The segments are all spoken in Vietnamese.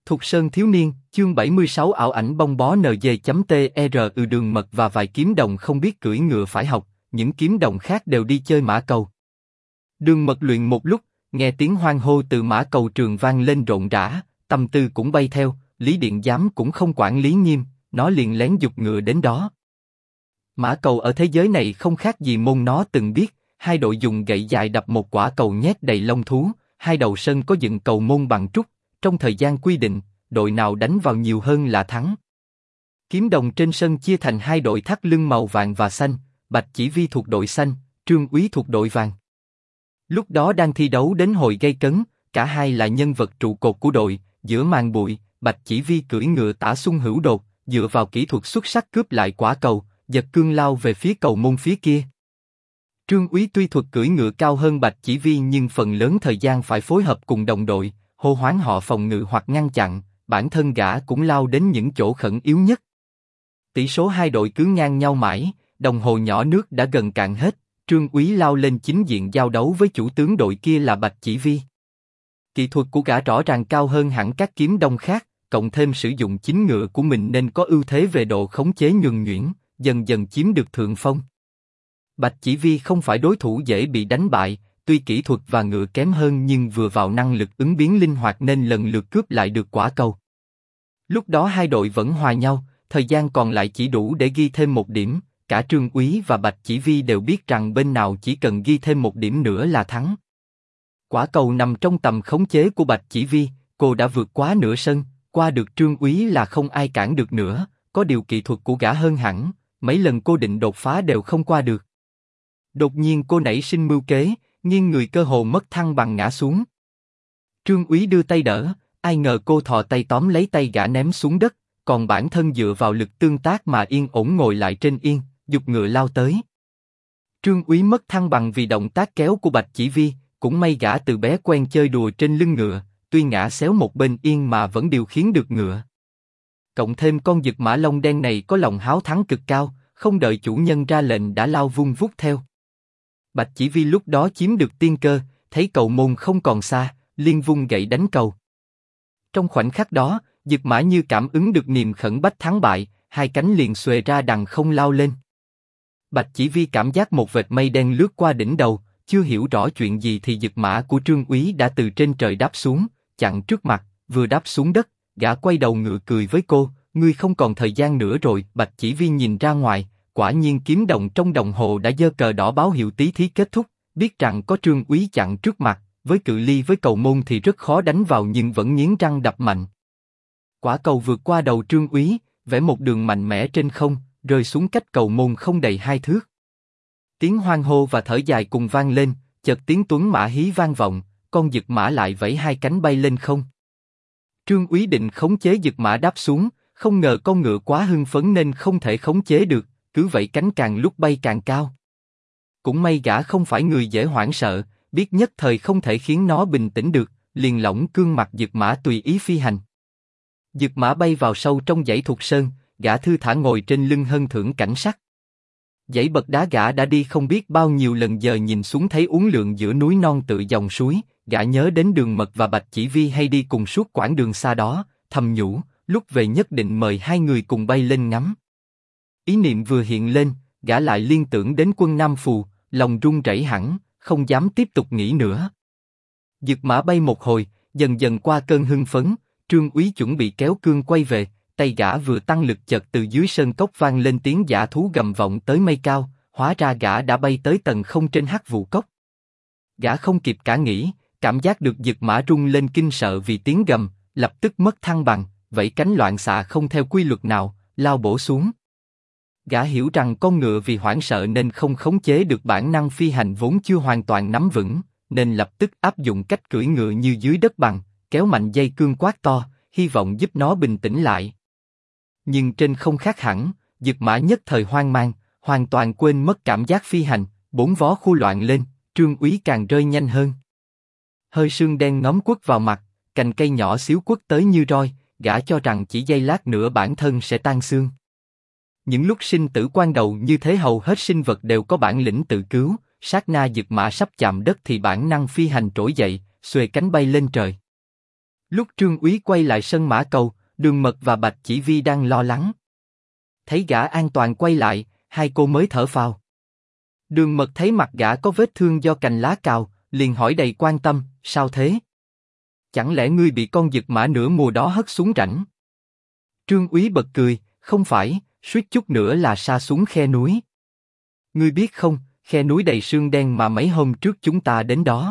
Thục Sơn thiếu niên, chương 76 ảo ảnh bong bó NG.TR đường mật và vài kiếm đồng không biết cưỡi ngựa phải học, những kiếm đồng khác đều đi chơi mã cầu. Đường mật luyện một lúc, nghe tiếng hoan hô từ mã cầu trường vang lên rộn rã, tâm tư cũng bay theo, Lý Điện Giám cũng không quản lý nghiêm, nó liền lén giục ngựa đến đó. Mã cầu ở thế giới này không khác gì môn nó từng biết, hai đội dùng gậy dài đập một quả cầu nhét đầy lông thú, hai đầu sân có dựng cầu môn bằng trúc, trong thời gian quy định, đội nào đánh vào nhiều hơn là thắng. Kiếm đồng trên sân chia thành hai đội thắt lưng màu vàng và xanh, Bạch Chỉ Vi thuộc đội xanh, Trương Úy thuộc đội vàng. Lúc đó đang thi đấu đến hồi gay cấn, cả hai là nhân vật trụ cột của đội, giữa màn bụi, Bạch Chỉ Vi cưỡi ngựa tả xung hữu đột, dựa vào kỹ thuật xuất sắc cướp lại quả cầu, giật cương lao về phía cầu môn phía kia. Trương Úy tuy thuật cưỡi ngựa cao hơn Bạch Chỉ Vi nhưng phần lớn thời gian phải phối hợp cùng đồng đội, hô hoán họ phòng ngự hoặc ngăn chặn, bản thân gã cũng lao đến những chỗ khẩn yếu nhất. Tỷ số hai đội cứ ngang nhau mãi, đồng hồ nhỏ nước đã gần cạn hết, Trương Úy lao lên chính diện giao đấu với chủ tướng đội kia là Bạch Chỉ Vi. Kỹ thuật của gã rõ ràng cao hơn hẳn các kiếm đồng khác, cộng thêm sử dụng chính ngựa của mình nên có ưu thế về độ khống chế nhuần nhuyễn, dần dần chiếm được thượng phong. Bạch Chỉ Vi không phải đối thủ dễ bị đánh bại, tuy kỹ thuật và ngựa kém hơn nhưng vừa vào năng lực ứng biến linh hoạt nên lần lượt cướp lại được quả cầu. Lúc đó hai đội vẫn hòa nhau, thời gian còn lại chỉ đủ để ghi thêm một điểm, cả Trương Úy và Bạch Chỉ Vi đều biết rằng bên nào chỉ cần ghi thêm một điểm nữa là thắng. Quả cầu nằm trong tầm khống chế của Bạch Chỉ Vi, cô đã vượt quá nửa sân, qua được Trương Úy là không ai cản được nữa, có điều kỹ thuật của gã hơn hẳn, mấy lần cô định đột phá đều không qua được. Đột nhiên cô nảy sinh mưu kế, nghiêng người cơ hồ mất thăng bằng ngã xuống. Trương Úy đưa tay đỡ, ai ngờ cô thò tay tóm lấy tay gã ném xuống đất, còn bản thân dựa vào lực tương tác mà yên ổn ngồi lại trên yên, giục ngựa lao tới. Trương Úy mất thăng bằng vì động tác kéo của Bạch Chỉ Vi, cũng may gã từ bé quen chơi đùa trên lưng ngựa, tuy ngã xéo một bên yên mà vẫn điều khiển được ngựa. Cộng thêm con vượt mã lông đen này có lòng háo thắng cực cao, không đợi chủ nhân ra lệnh đã lao vung vút theo. Bạch Chỉ Vi lúc đó chiếm được tiên cơ, thấy cầu môn không còn xa, liền vung gậy đánh cầu. Trong khoảnh khắc đó, vượt mã như cảm ứng được niềm khẩn bách thắng bại, hai cánh liền xuề ra đằng không lao lên. Bạch Chỉ Vi cảm giác một vệt mây đen lướt qua đỉnh đầu, chưa hiểu rõ chuyện gì thì vượt mã của Trương Úy đã từ trên trời đáp xuống, chặn trước mặt, vừa đáp xuống đất, gã quay đầu ngựa cười với cô, ngươi không còn thời gian nữa rồi. Bạch Chỉ Vi nhìn ra ngoài, quả nhiên kiếm đồng trong đồng hồ đã giơ cờ đỏ báo hiệu tí thí kết thúc, biết rằng có Trương Úy chặn trước mặt, với cự ly với cầu môn thì rất khó đánh vào nhưng vẫn nghiến răng đập mạnh. Quả cầu vượt qua đầu Trương Úy, vẽ một đường mạnh mẽ trên không, rơi xuống cách cầu môn không đầy 2 thước. Tiếng hoan hô và thở dài cùng vang lên, chợt tiếng tuấn mã hí vang vọng, con vượt mã lại vẫy hai cánh bay lên không. Trương Úy định khống chế vượt mã đáp xuống, không ngờ con ngựa quá hưng phấn nên không thể khống chế được, cứ vẫy cánh càng lúc bay càng cao. Cũng may gã không phải người dễ hoảng sợ, biết nhất thời không thể khiến nó bình tĩnh được, liền lỏng cương mặt vượt mã tùy ý phi hành. Vượt mã bay vào sâu trong dãy Thục Sơn, gã thư thả ngồi trên lưng hân thưởng cảnh sắc. Dãy bậc đá gã đã đi không biết bao nhiêu lần, giờ nhìn xuống thấy uốn lượn giữa núi non tựa dòng suối, gã nhớ đến Đường Mật và Bạch Chỉ Vi hay đi cùng suốt quãng đường xa đó, thầm nhủ, lúc về nhất định mời hai người cùng bay lên ngắm. Ý niệm vừa hiện lên, gã lại liên tưởng đến quân Nam Phù, lòng run rẩy hẳn, không dám tiếp tục nghĩ nữa. Vượt mã bay một hồi, dần dần qua cơn hưng phấn, Trương Úy chuẩn bị kéo cương quay về, tay gã vừa tăng lực chợt từ dưới sơn cốc vang lên tiếng dã thú gầm vọng tới mây cao, hóa ra gã đã bay tới tầng không trên Hắc Vụ Cốc. Gã không kịp cả nghĩ, cảm giác được vượt mã rung lên kinh sợ vì tiếng gầm, lập tức mất thăng bằng, vẫy cánh loạn xạ không theo quy luật nào, lao bổ xuống. Gã hiểu rằng con ngựa vì hoảng sợ nên không khống chế được bản năng phi hành vốn chưa hoàn toàn nắm vững, nên lập tức áp dụng cách cưỡi ngựa như dưới đất bằng, kéo mạnh dây cương quát to, hy vọng giúp nó bình tĩnh lại. Nhưng trên không khác hẳn, vượt mã nhất thời hoang mang, hoàn toàn quên mất cảm giác phi hành, bốn vó khu loạn lên, Trương Úy càng rơi nhanh hơn. Hơi sương đen ngóm quất vào mặt, cành cây nhỏ xíu quất tới như roi, gã cho rằng chỉ giây lát nữa bản thân sẽ tan xương. Những lúc sinh tử quan đầu như thế hầu hết sinh vật đều có bản lĩnh tự cứu, sát na vượt mã sắp chạm đất thì bản năng phi hành trỗi dậy, xuề cánh bay lên trời. Lúc Trương Úy quay lại sân Mã Cầu, Đường Mật và Bạch Chỉ Vi đang lo lắng. Thấy gã an toàn quay lại, hai cô mới thở phào. Đường Mật thấy mặt gã có vết thương do cành lá cào, liền hỏi đầy quan tâm, sao thế? Chẳng lẽ ngươi bị con giật mã nửa mùa đó hất xuống rãnh? Trương Úy bật cười, không phải, suýt chút nữa là sa xuống khe núi. Ngươi biết không, khe núi đầy sương đen mà mấy hôm trước chúng ta đến đó.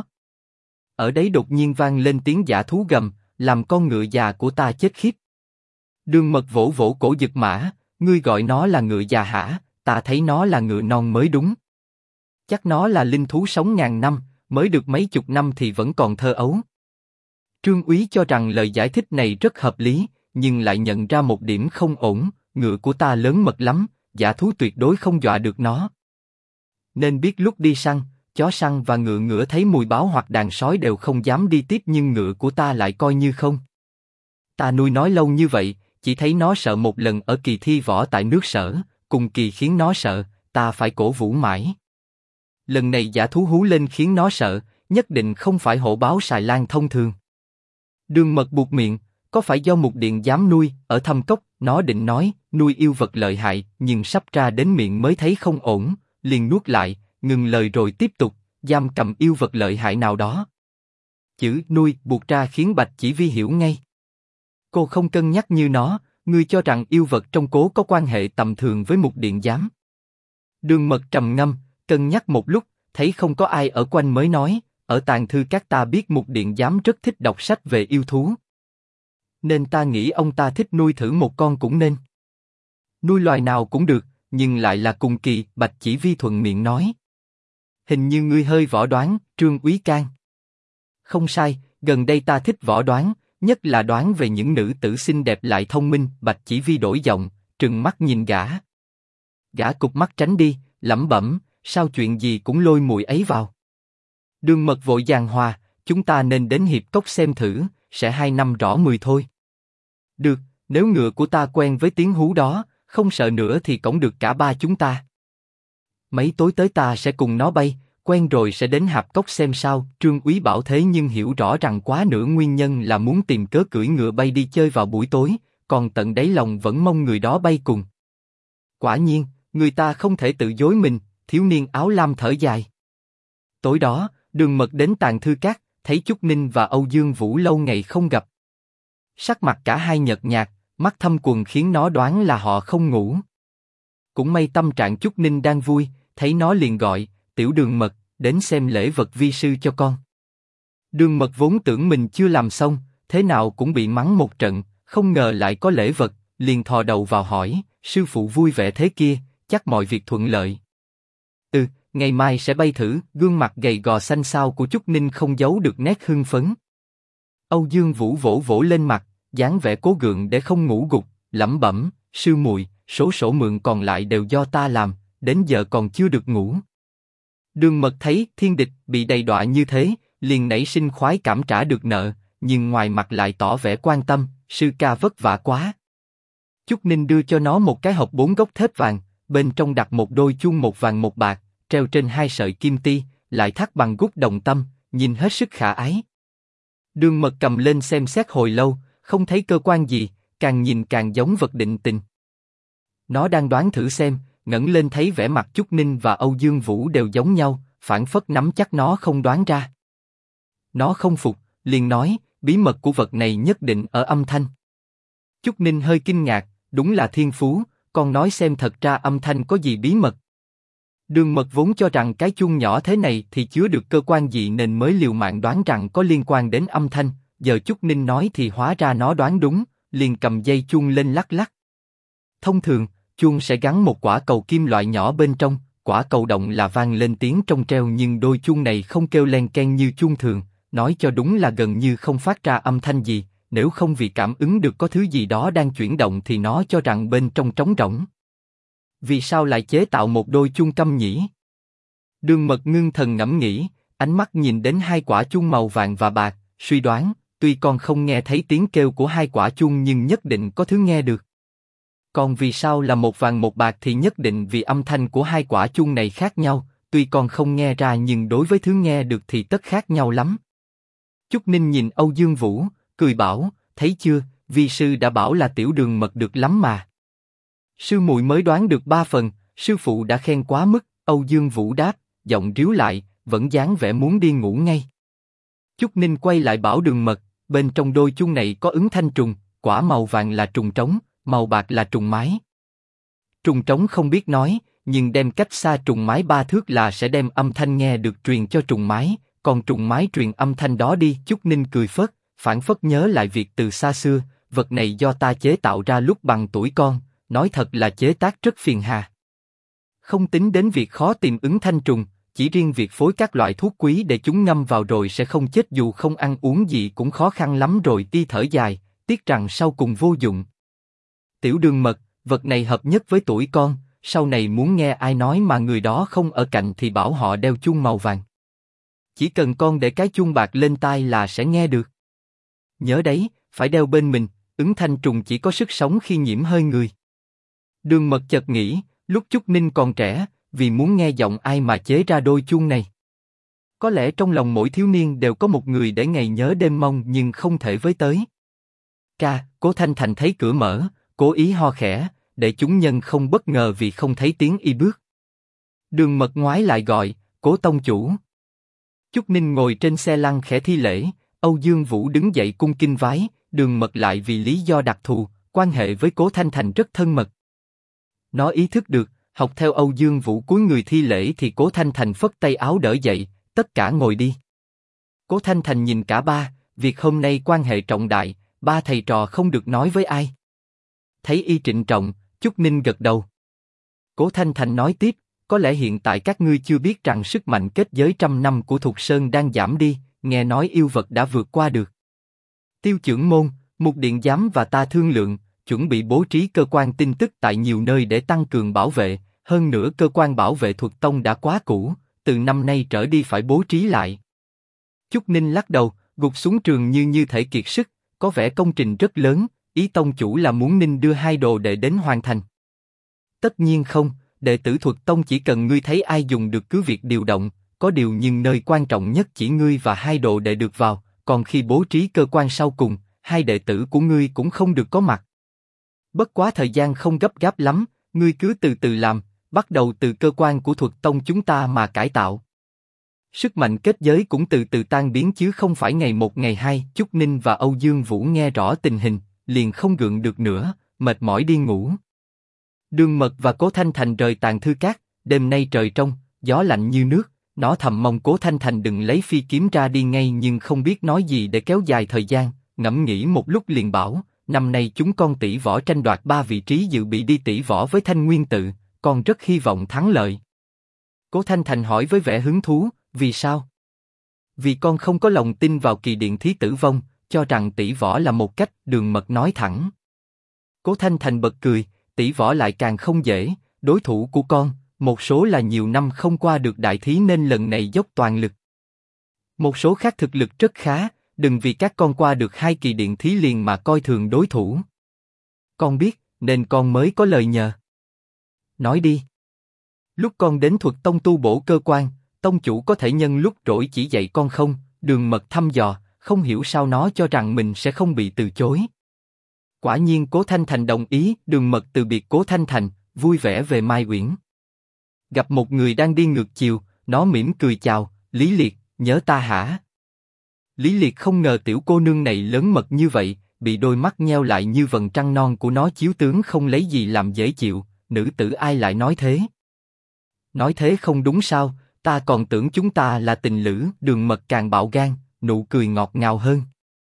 Ở đấy đột nhiên vang lên tiếng dã thú gầm, làm con ngựa già của ta chết khiếp. Đường Mật vỗ vỗ cổ giật mã, ngươi gọi nó là ngựa già hả? Ta thấy nó là ngựa non mới đúng. Chắc nó là linh thú sống ngàn năm, mới được mấy chục năm thì vẫn còn thơ ấu. Trương Úy cho rằng lời giải thích này rất hợp lý, nhưng lại nhận ra một điểm không ổn, ngựa của ta lớn mật lắm, dã thú tuyệt đối không dọa được nó. Nên biết lúc đi săn, chó săn và ngựa ngựa thấy mùi báo hoặc đàn sói đều không dám đi tiếp, nhưng ngựa của ta lại coi như không. Ta nuôi nó lâu như vậy, chỉ thấy nó sợ một lần ở kỳ thi võ tại nước Sở, cùng kỳ khiến nó sợ, ta phải cổ vũ mãi. Lần này dã thú hú lên khiến nó sợ, nhất định không phải hổ báo Sài Lan thông thường. Đường Mật buột miệng, có phải do Mục Điện dám nuôi, ở Thâm Cốc, nó định nói, nuôi yêu vật lợi hại, nhưng sắp ra đến miệng mới thấy không ổn, liền nuốt lại, ngừng lời rồi tiếp tục, giam cầm yêu vật lợi hại nào đó. Chữ nuôi buộc ra khiến Bạch Chỉ Vi hiểu ngay. Cô không cân nhắc như nó, ngươi cho rằng yêu vật trong cố có quan hệ tầm thường với Mục Điện giám. Đường Mật trầm ngâm, cân nhắc một lúc, thấy không có ai ở quanh mới nói, ở tàng thư các ta biết Mục Điện giám rất thích đọc sách về yêu thú. Nên ta nghĩ ông ta thích nuôi thử một con cũng nên. Nuôi loài nào cũng được, nhưng lại là cùng kỳ, Bạch Chỉ Vi thuận miệng nói. Hình như ngươi hơi võ đoán, Trương Úy can. Không sai, gần đây ta thích võ đoán, nhất là đoán về những nữ tử xinh đẹp lại thông minh. Bạch Chỉ Vi đổi giọng, trừng mắt nhìn gã. Gã cụp mắt tránh đi, lẩm bẩm, sao chuyện gì cũng lôi mùi ấy vào. Đường Mật vội giằng hòa, chúng ta nên đến Hiệp Cốc xem thử, sẽ 2 năm rõ 10 thôi. Được, nếu ngựa của ta quen với tiếng hú đó, không sợ nữa thì cõng được cả ba chúng ta. Mấy tối tới ta sẽ cùng nó bay, quen rồi sẽ đến Hạp Cốc xem sao. Trương Úy bảo thế nhưng hiểu rõ rằng quá nửa nguyên nhân là muốn tìm cớ cưỡi ngựa bay đi chơi vào buổi tối, còn tận đáy lòng vẫn mong người đó bay cùng. Quả nhiên, người ta không thể tự dối mình, thiếu niên áo lam thở dài. Tối đó, Đường Mật đến tàng thư các, thấy Chúc Ninh và Âu Dương Vũ lâu ngày không gặp. Sắc mặt cả hai nhợt nhạt, mắt thâm quầng khiến nó đoán là họ không ngủ. Cũng may tâm trạng Chúc Ninh đang vui, thấy nó liền gọi, tiểu Đường Mật, đến xem lễ vật vi sư cho con. Đường Mật vốn tưởng mình chưa làm xong, thế nào cũng bị mắng một trận, không ngờ lại có lễ vật, liền thò đầu vào hỏi, sư phụ vui vẻ thế kia, chắc mọi việc thuận lợi. Ngày mai sẽ bay thử. Gương mặt gầy gò xanh xao của Chúc Ninh không giấu được nét hưng phấn. Âu Dương Vũ vỗ vỗ lên mặt, dáng vẻ cố gượng để không ngủ gục, lẩm bẩm, sư muội, số sổ mượn còn lại đều do ta làm, đến giờ còn chưa được ngủ. Đường Mật thấy thiên địch bị đầy đọa như thế, liền nảy sinh khoái cảm trả được nợ, nhưng ngoài mặt lại tỏ vẻ quan tâm, sư ca vất vả quá. Chúc Ninh đưa cho nó một cái hộp 4 góc thép vàng, bên trong đặt một đôi chuông, một vàng một bạc, treo trên 2 sợi kim ti, lại thắt bằng gút đồng tâm, nhìn hết sức khả ái. Đường Mật cầm lên xem xét hồi lâu, không thấy cơ quan gì, càng nhìn càng giống vật định tình. Nó đang đoán thử xem, ngẩng lên thấy vẻ mặt Chúc Ninh và Âu Dương Vũ đều giống nhau, phảng phất nắm chắc nó không đoán ra. Nó không phục, liền nói, bí mật của vật này nhất định ở âm thanh. Chúc Ninh hơi kinh ngạc, đúng là thiên phú, con nói xem thật ra âm thanh có gì bí mật. Đường Mật vốn cho rằng cái chuông nhỏ thế này thì chứa được cơ quan gì nên mới liều mạng đoán rằng có liên quan đến âm thanh, giờ Chúc Ninh nói thì hóa ra nó đoán đúng, liền cầm dây chuông lên lắc lắc. Thông thường, chuông sẽ gắn một quả cầu kim loại nhỏ bên trong, quả cầu động là vang lên tiếng trong treo, nhưng đôi chuông này không kêu len keng như chuông thường, nói cho đúng là gần như không phát ra âm thanh gì, nếu không vì cảm ứng được có thứ gì đó đang chuyển động thì nó cho rằng bên trong trống rỗng. Vì sao lại chế tạo một đôi chuông câm nhỉ? Đường Mật ngưng thần ngẫm nghĩ, ánh mắt nhìn đến 2 quả chuông màu vàng và bạc, suy đoán, tuy con không nghe thấy tiếng kêu của 2 quả chuông nhưng nhất định có thứ nghe được. Còn vì sao là một vàng một bạc thì nhất định vì âm thanh của 2 quả chuông này khác nhau, tuy con không nghe ra nhưng đối với thứ nghe được thì tất khác nhau lắm. Chúc Ninh nhìn Âu Dương Vũ, cười bảo, thấy chưa, vi sư đã bảo là tiểu đường mật được lắm mà. Sư muội mới đoán được 3 phần, sư phụ đã khen quá mức, Âu Dương Vũ đáp, giọng ríu lại, vẫn dáng vẻ muốn đi ngủ ngay. Chúc Ninh quay lại bảo đường mật, bên trong đôi chuông này có ứng thanh trùng, quả màu vàng là trùng trống, màu bạc là trùng mái. Trùng trống không biết nói, nhưng đem cách xa trùng mái 3 thước là sẽ đem âm thanh nghe được truyền cho trùng mái, còn trùng mái truyền âm thanh đó đi. Chúc Ninh cười phớt, phảng phất nhớ lại việc từ xa xưa, vật này do ta chế tạo ra lúc bằng tuổi con, nói thật là chế tác rất phiền hà. Không tính đến việc khó tìm ứng thanh trùng, chỉ riêng việc phối các loại thuốc quý để chúng ngâm vào rồi sẽ không chết dù không ăn uống gì cũng khó khăn lắm rồi. Ti thở dài, tiếc rằng sau cùng vô dụng. Tiểu đường mật, vật này hợp nhất với tuổi con, sau này muốn nghe ai nói mà người đó không ở cạnh thì bảo họ đeo chuông màu vàng. Chỉ cần con để cái chuông bạc lên tai là sẽ nghe được. Nhớ đấy, phải đeo bên mình, ứng thanh trùng chỉ có sức sống khi nhiễm hơi người. Đường mật chợt nghĩ, lúc Chúc Ninh còn trẻ, vì muốn nghe giọng ai mà chế ra đôi chuông này. Có lẽ trong lòng mỗi thiếu niên đều có một người để ngày nhớ đêm mong nhưng không thể với tới. Cố Thanh Thành thấy cửa mở, cố ý ho khẽ, để chúng nhân không bất ngờ vì không thấy tiếng y bước. Đường mật ngoái lại gọi, Cố tông chủ. Chúc Ninh ngồi trên xe lăn khẽ thi lễ, Âu Dương Vũ đứng dậy cung kính vái, đường mật lại vì lý do đặc thù, quan hệ với Cố Thanh Thành rất thân mật. Nó ý thức được, học theo Âu Dương Vũ cúi người thi lễ thì Cố Thanh Thành phất tay áo đỡ dậy, tất cả ngồi đi. Cố Thanh Thành nhìn cả ba, việc hôm nay quan hệ trọng đại, ba thầy trò không được nói với ai. Thấy y trịnh trọng, Chúc Ninh gật đầu. Cố Thanh Thành nói tiếp, có lẽ hiện tại các ngươi chưa biết rằng sức mạnh kết giới 100 năm của Thục Sơn đang giảm đi, nghe nói yêu vật đã vượt qua được. Tiêu Chưởng Môn, Mục Điện Giám và ta thương lượng, chuẩn bị bố trí cơ quan tin tức tại nhiều nơi để tăng cường bảo vệ, hơn nữa cơ quan bảo vệ Thuật Tông đã quá cũ, từ năm nay trở đi phải bố trí lại. Chúc Ninh lắc đầu, gục xuống trường như thể kiệt sức, có vẻ công trình rất lớn, ý tông chủ là muốn Ninh đưa 2 đồ đệ đến hoàn thành. Tất nhiên không, đệ tử Thuật Tông chỉ cần ngươi thấy ai dùng được cứ việc điều động, có điều nhưng nơi quan trọng nhất chỉ ngươi và 2 đồ đệ được vào, còn khi bố trí cơ quan sau cùng, 2 đệ tử của ngươi cũng không được có mặt. Bất quá thời gian không gấp gáp lắm, ngươi cứ từ từ làm, bắt đầu từ cơ quan của Thuật Tông chúng ta mà cải tạo. Sức mạnh kết giới cũng từ từ tan biến chứ không phải ngày một ngày hai. Chúc Ninh và Âu Dương Vũ nghe rõ tình hình, liền không gượng được nữa, mệt mỏi đi ngủ. Đường Mật và Cố Thanh Thành rời Tàng Thư Các, đêm nay trời trong, gió lạnh như nước, nó thầm mong Cố Thanh Thành đừng lấy phi kiếm ra đi ngay nhưng không biết nói gì để kéo dài thời gian, ngẫm nghĩ một lúc liền bảo, năm nay chúng con tỷ võ tranh đoạt 3 vị trí dự bị đi tỷ võ với Thanh Nguyên Tự, con rất hy vọng thắng lợi. Cố Thanh Thành hỏi với vẻ hứng thú, vì sao? Vì con không có lòng tin vào kỳ điện thí tử vong, cho rằng tỷ võ là một cách. Đường Mật nói thẳng. Cố Thanh Thành bật cười, tỷ võ lại càng không dễ, đối thủ của con, một số là nhiều năm không qua được đại thí nên lần này dốc toàn lực. Một số khác thực lực rất khá, đừng vì các con qua được 2 kỳ điện thí liền mà coi thường đối thủ. Con biết, nên con mới có lời nhờ. Nói đi. Lúc con đến Thuật Tông tu bổ cơ quan, tông chủ có thể nhân lúc rỗi chỉ dạy con không? Đường Mật thăm dò, không hiểu sao nó cho rằng mình sẽ không bị từ chối. Quả nhiên Cố Thanh Thành đồng ý. Đường Mật từ biệt Cố Thanh Thành, vui vẻ về Mai Uyển. Gặp một người đang đi ngược chiều, nó mỉm cười chào, Lý Liệt, nhớ ta hả? Lý Liệt không ngờ tiểu cô nương này lớn mật như vậy, bị đôi mắt nheo lại như vầng trăng non của nó chiếu tướng không lấy gì làm dễ chịu. Nữ tử ai lại nói thế? Nói thế không đúng sao? Ta còn tưởng chúng ta là tình lữ. Đường Mật càng bạo gan, nụ cười ngọt ngào hơn.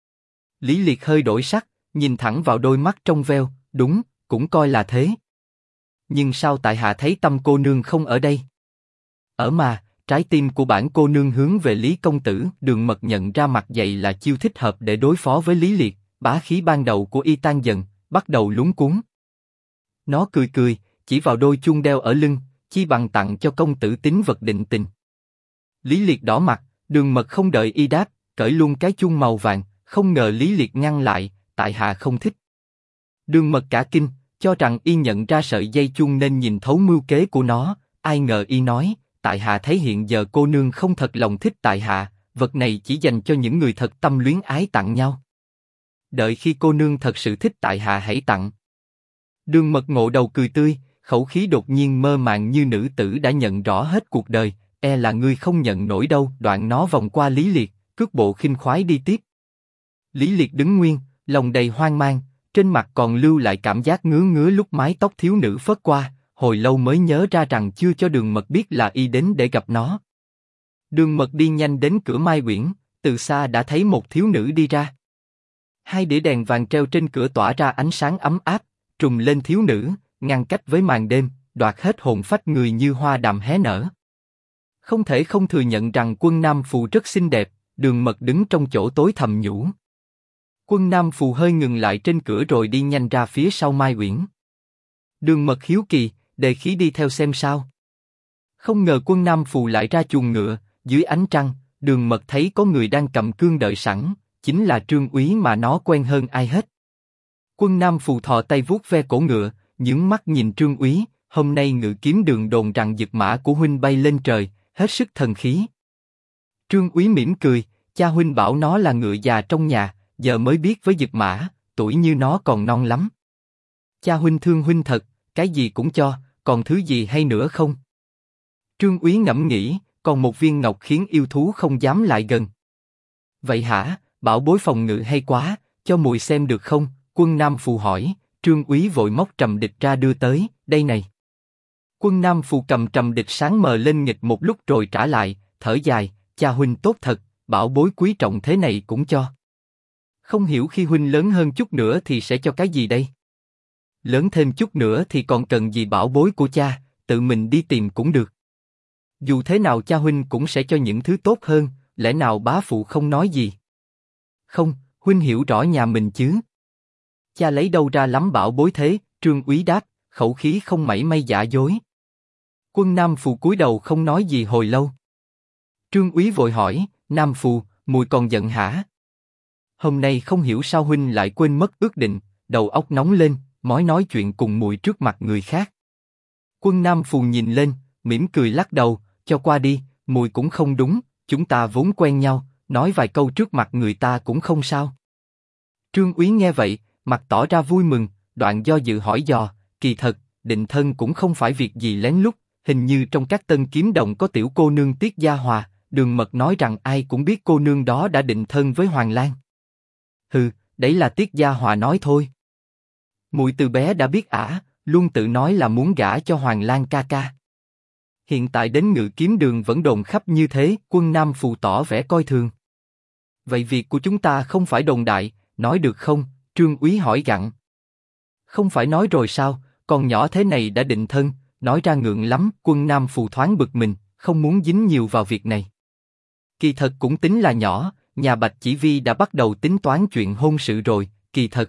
Lý Liệt hơi đổi sắc, nhìn thẳng vào đôi mắt trong veo, đúng, cũng coi là thế. Nhưng sao tại hạ thấy tâm cô nương không ở đây? Ở mà, trái tim của bản cô nương hướng về Lý công tử. Đường Mật nhận ra mặt dày là chiêu thích hợp để đối phó với Lý Liệt, bá khí ban đầu của y tan dần, bắt đầu lúng cuống. Nó cười cười, chỉ vào đôi chuông đeo ở lưng, chi bằng tặng cho công tử tín vật định tình. Lý Liệt đỏ mặt, Đường Mật không đợi y đáp, cởi luôn cái chuông màu vàng, không ngờ Lý Liệt ngăn lại, tại hạ không thích. Đường Mật cả kinh, cho rằng y nhận ra sợi dây chuông nên nhìn thấu mưu kế của nó, ai ngờ y nói, tại hạ thấy hiện giờ cô nương không thật lòng thích tại hạ, vật này chỉ dành cho những người thật tâm luyến ái tặng nhau. đợi khi cô nương thật sự thích tại hạ hãy tặng. Đường Mật ngộ đầu cười tươi, khẩu khí đột nhiên mơ màng như nữ tử đã nhận rõ hết cuộc đời, e là ngươi không nhận nổi đâu. Đoạn nó vòng qua Lý Liệt, cước bộ khinh khoái đi tiếp. Lý Liệt đứng nguyên, lòng đầy hoang mang, trên mặt còn lưu lại cảm giác ngứa ngứa lúc mái tóc thiếu nữ phớt qua, hồi lâu mới nhớ ra rằng chưa cho Đường Mật biết là y đến để gặp nó. Đường Mật đi nhanh đến cửa Mai Uyển, từ xa đã thấy một thiếu nữ đi ra. Hai đĩa đèn vàng treo trên cửa tỏa ra ánh sáng ấm áp, trùm lên thiếu nữ, ngăn cách với màn đêm, đoạt hết hồn phách người như hoa đàm hé nở. Không thể không thừa nhận rằng Quân Nam Phù rất xinh đẹp. Đường Mật đứng trong chỗ tối thầm nhủ. Quân Nam Phù hơi ngừng lại trên cửa rồi đi nhanh ra phía sau Mai Uyển. Đường Mật hiếu kỳ, đề khí đi theo xem sao. Không ngờ Quân Nam Phù lại ra chuồng ngựa, dưới ánh trăng, Đường Mật thấy có người đang cầm cương đợi sẵn, chính là Trương Úy mà nó quen hơn ai hết. Quân Nam Phù thò tay vuốt ve cổ ngựa, nhướng mắt nhìn Trương Úy, hôm nay Ngự Kiếm Đường đồn rằng giật mã của huynh bay lên trời, hết sức thần khí. Trương Úy mỉm cười, cha huynh bảo nó là ngựa già trong nhà, giờ mới biết với giật mã, tuổi như nó còn non lắm. Cha huynh thương huynh thật, cái gì cũng cho, còn thứ gì hay nữa không? Trương Úy ngẫm nghĩ, còn một viên ngọc khiến yêu thú không dám lại gần. Vậy hả, bảo bối phòng ngự hay quá, cho mùi xem được không? Quân Nam Phù hỏi. Trương Úy vội móc trầm địch ra đưa tới, đây này. Quân Nam Phù cầm trầm địch sáng mờ lên nghịch một lúc rồi trả lại, thở dài, cha huynh tốt thật, bảo bối quý trọng thế này cũng cho. Không hiểu khi huynh lớn hơn chút nữa thì sẽ cho cái gì đây? Lớn thêm chút nữa thì còn cần gì bảo bối của cha, tự mình đi tìm cũng được. Dù thế nào cha huynh cũng sẽ cho những thứ tốt hơn, lẽ nào bá phụ không nói gì? Không, huynh hiểu rõ nhà mình chứ. Cha lấy đâu ra lắm bảo bối thế? Trương Úy đáp, khẩu khí không mảy may giả dối. Quân Nam Phù cúi đầu không nói gì hồi lâu. Trương Úy vội hỏi, Nam Phù, mùi còn giận hả? Hôm nay không hiểu sao huynh lại quên mất ước định, đầu óc nóng lên, mói nói chuyện cùng mùi trước mặt người khác. Quân Nam Phù nhìn lên, mỉm cười lắc đầu, cho qua đi, mùi cũng không đúng, chúng ta vốn quen nhau, nói vài câu trước mặt người ta cũng không sao. Trương Úy nghe vậy, mặt tỏ ra vui mừng, đoạn do dự hỏi dò, kỳ thật, định thân cũng không phải việc gì lén lút, hình như trong các tân kiếm đồng có tiểu cô nương Tiết Gia Hòa, Đường Mật nói rằng ai cũng biết cô nương đó đã định thân với Hoàng Lan. Hừ, đấy là Tiết Gia Hòa nói thôi. Mùi từ bé đã biết ả, luôn tự nói là muốn gả cho Hoàng Lan ca ca. Hiện tại đến Ngự Kiếm Đường vẫn đồn khắp như thế, Quân Nam Phù tỏ vẻ coi thường. Vậy việc của chúng ta không phải đồn đại, nói được không? Trương Úy hỏi gặng. Không phải nói rồi sao, còn nhỏ thế này đã định thân, nói ra ngượng lắm. Quân Nam Phù thoáng bực mình, không muốn dính nhiều vào việc này. Kỳ thật cũng tính là nhỏ, nhà Bạch Chỉ Vi đã bắt đầu tính toán chuyện hôn sự rồi, kỳ thật.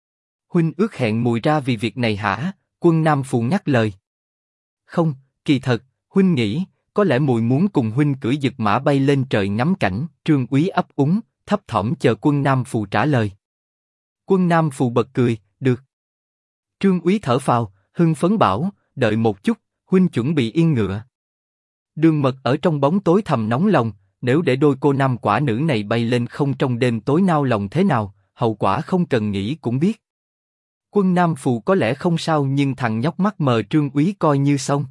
Huynh ước hẹn mùi ra vì việc này hả? Quân Nam Phù ngắt lời. Không, kỳ thật, huynh nghĩ, có lẽ mùi muốn cùng huynh cưỡi giật mã bay lên trời ngắm cảnh. Trương Úy ấp úng, thấp thỏm chờ Quân Nam Phù trả lời. Quân Nam Phù bật cười, được. Trương Úy thở phào, hưng phấn bảo, đợi một chút, huynh chuẩn bị yên ngựa. Đường Mật ở trong bóng tối thầm nóng lòng, nếu để đôi cô nam quả nữ này bay lên không trong đêm tối nao lòng thế nào, hậu quả không cần nghĩ cũng biết. Quân Nam Phù có lẽ không sao nhưng thằng nhóc mắt mờ Trương Úy coi như xong.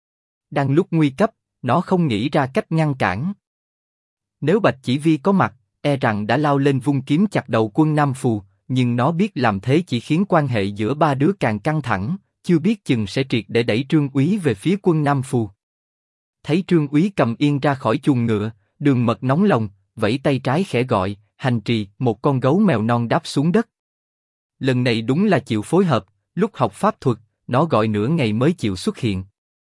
Đang lúc nguy cấp, nó không nghĩ ra cách ngăn cản. Nếu Bạch Chỉ Vi có mặt, e rằng đã lao lên vung kiếm chặt đầu Quân Nam Phù, nhưng nó biết làm thế chỉ khiến quan hệ giữa ba đứa càng căng thẳng, chưa biết chừng sẽ triệt để đẩy Trương Úy về phía Quân Nam Phù. Thấy Trương Úy cầm yên ra khỏi chuồng ngựa, Đường Mật nóng lòng, vẫy tay trái khẽ gọi, hành trì, một con gấu mèo non đáp xuống đất. Lần này đúng là chịu phối hợp, lúc học pháp thuật, nó gọi nửa ngày mới chịu xuất hiện.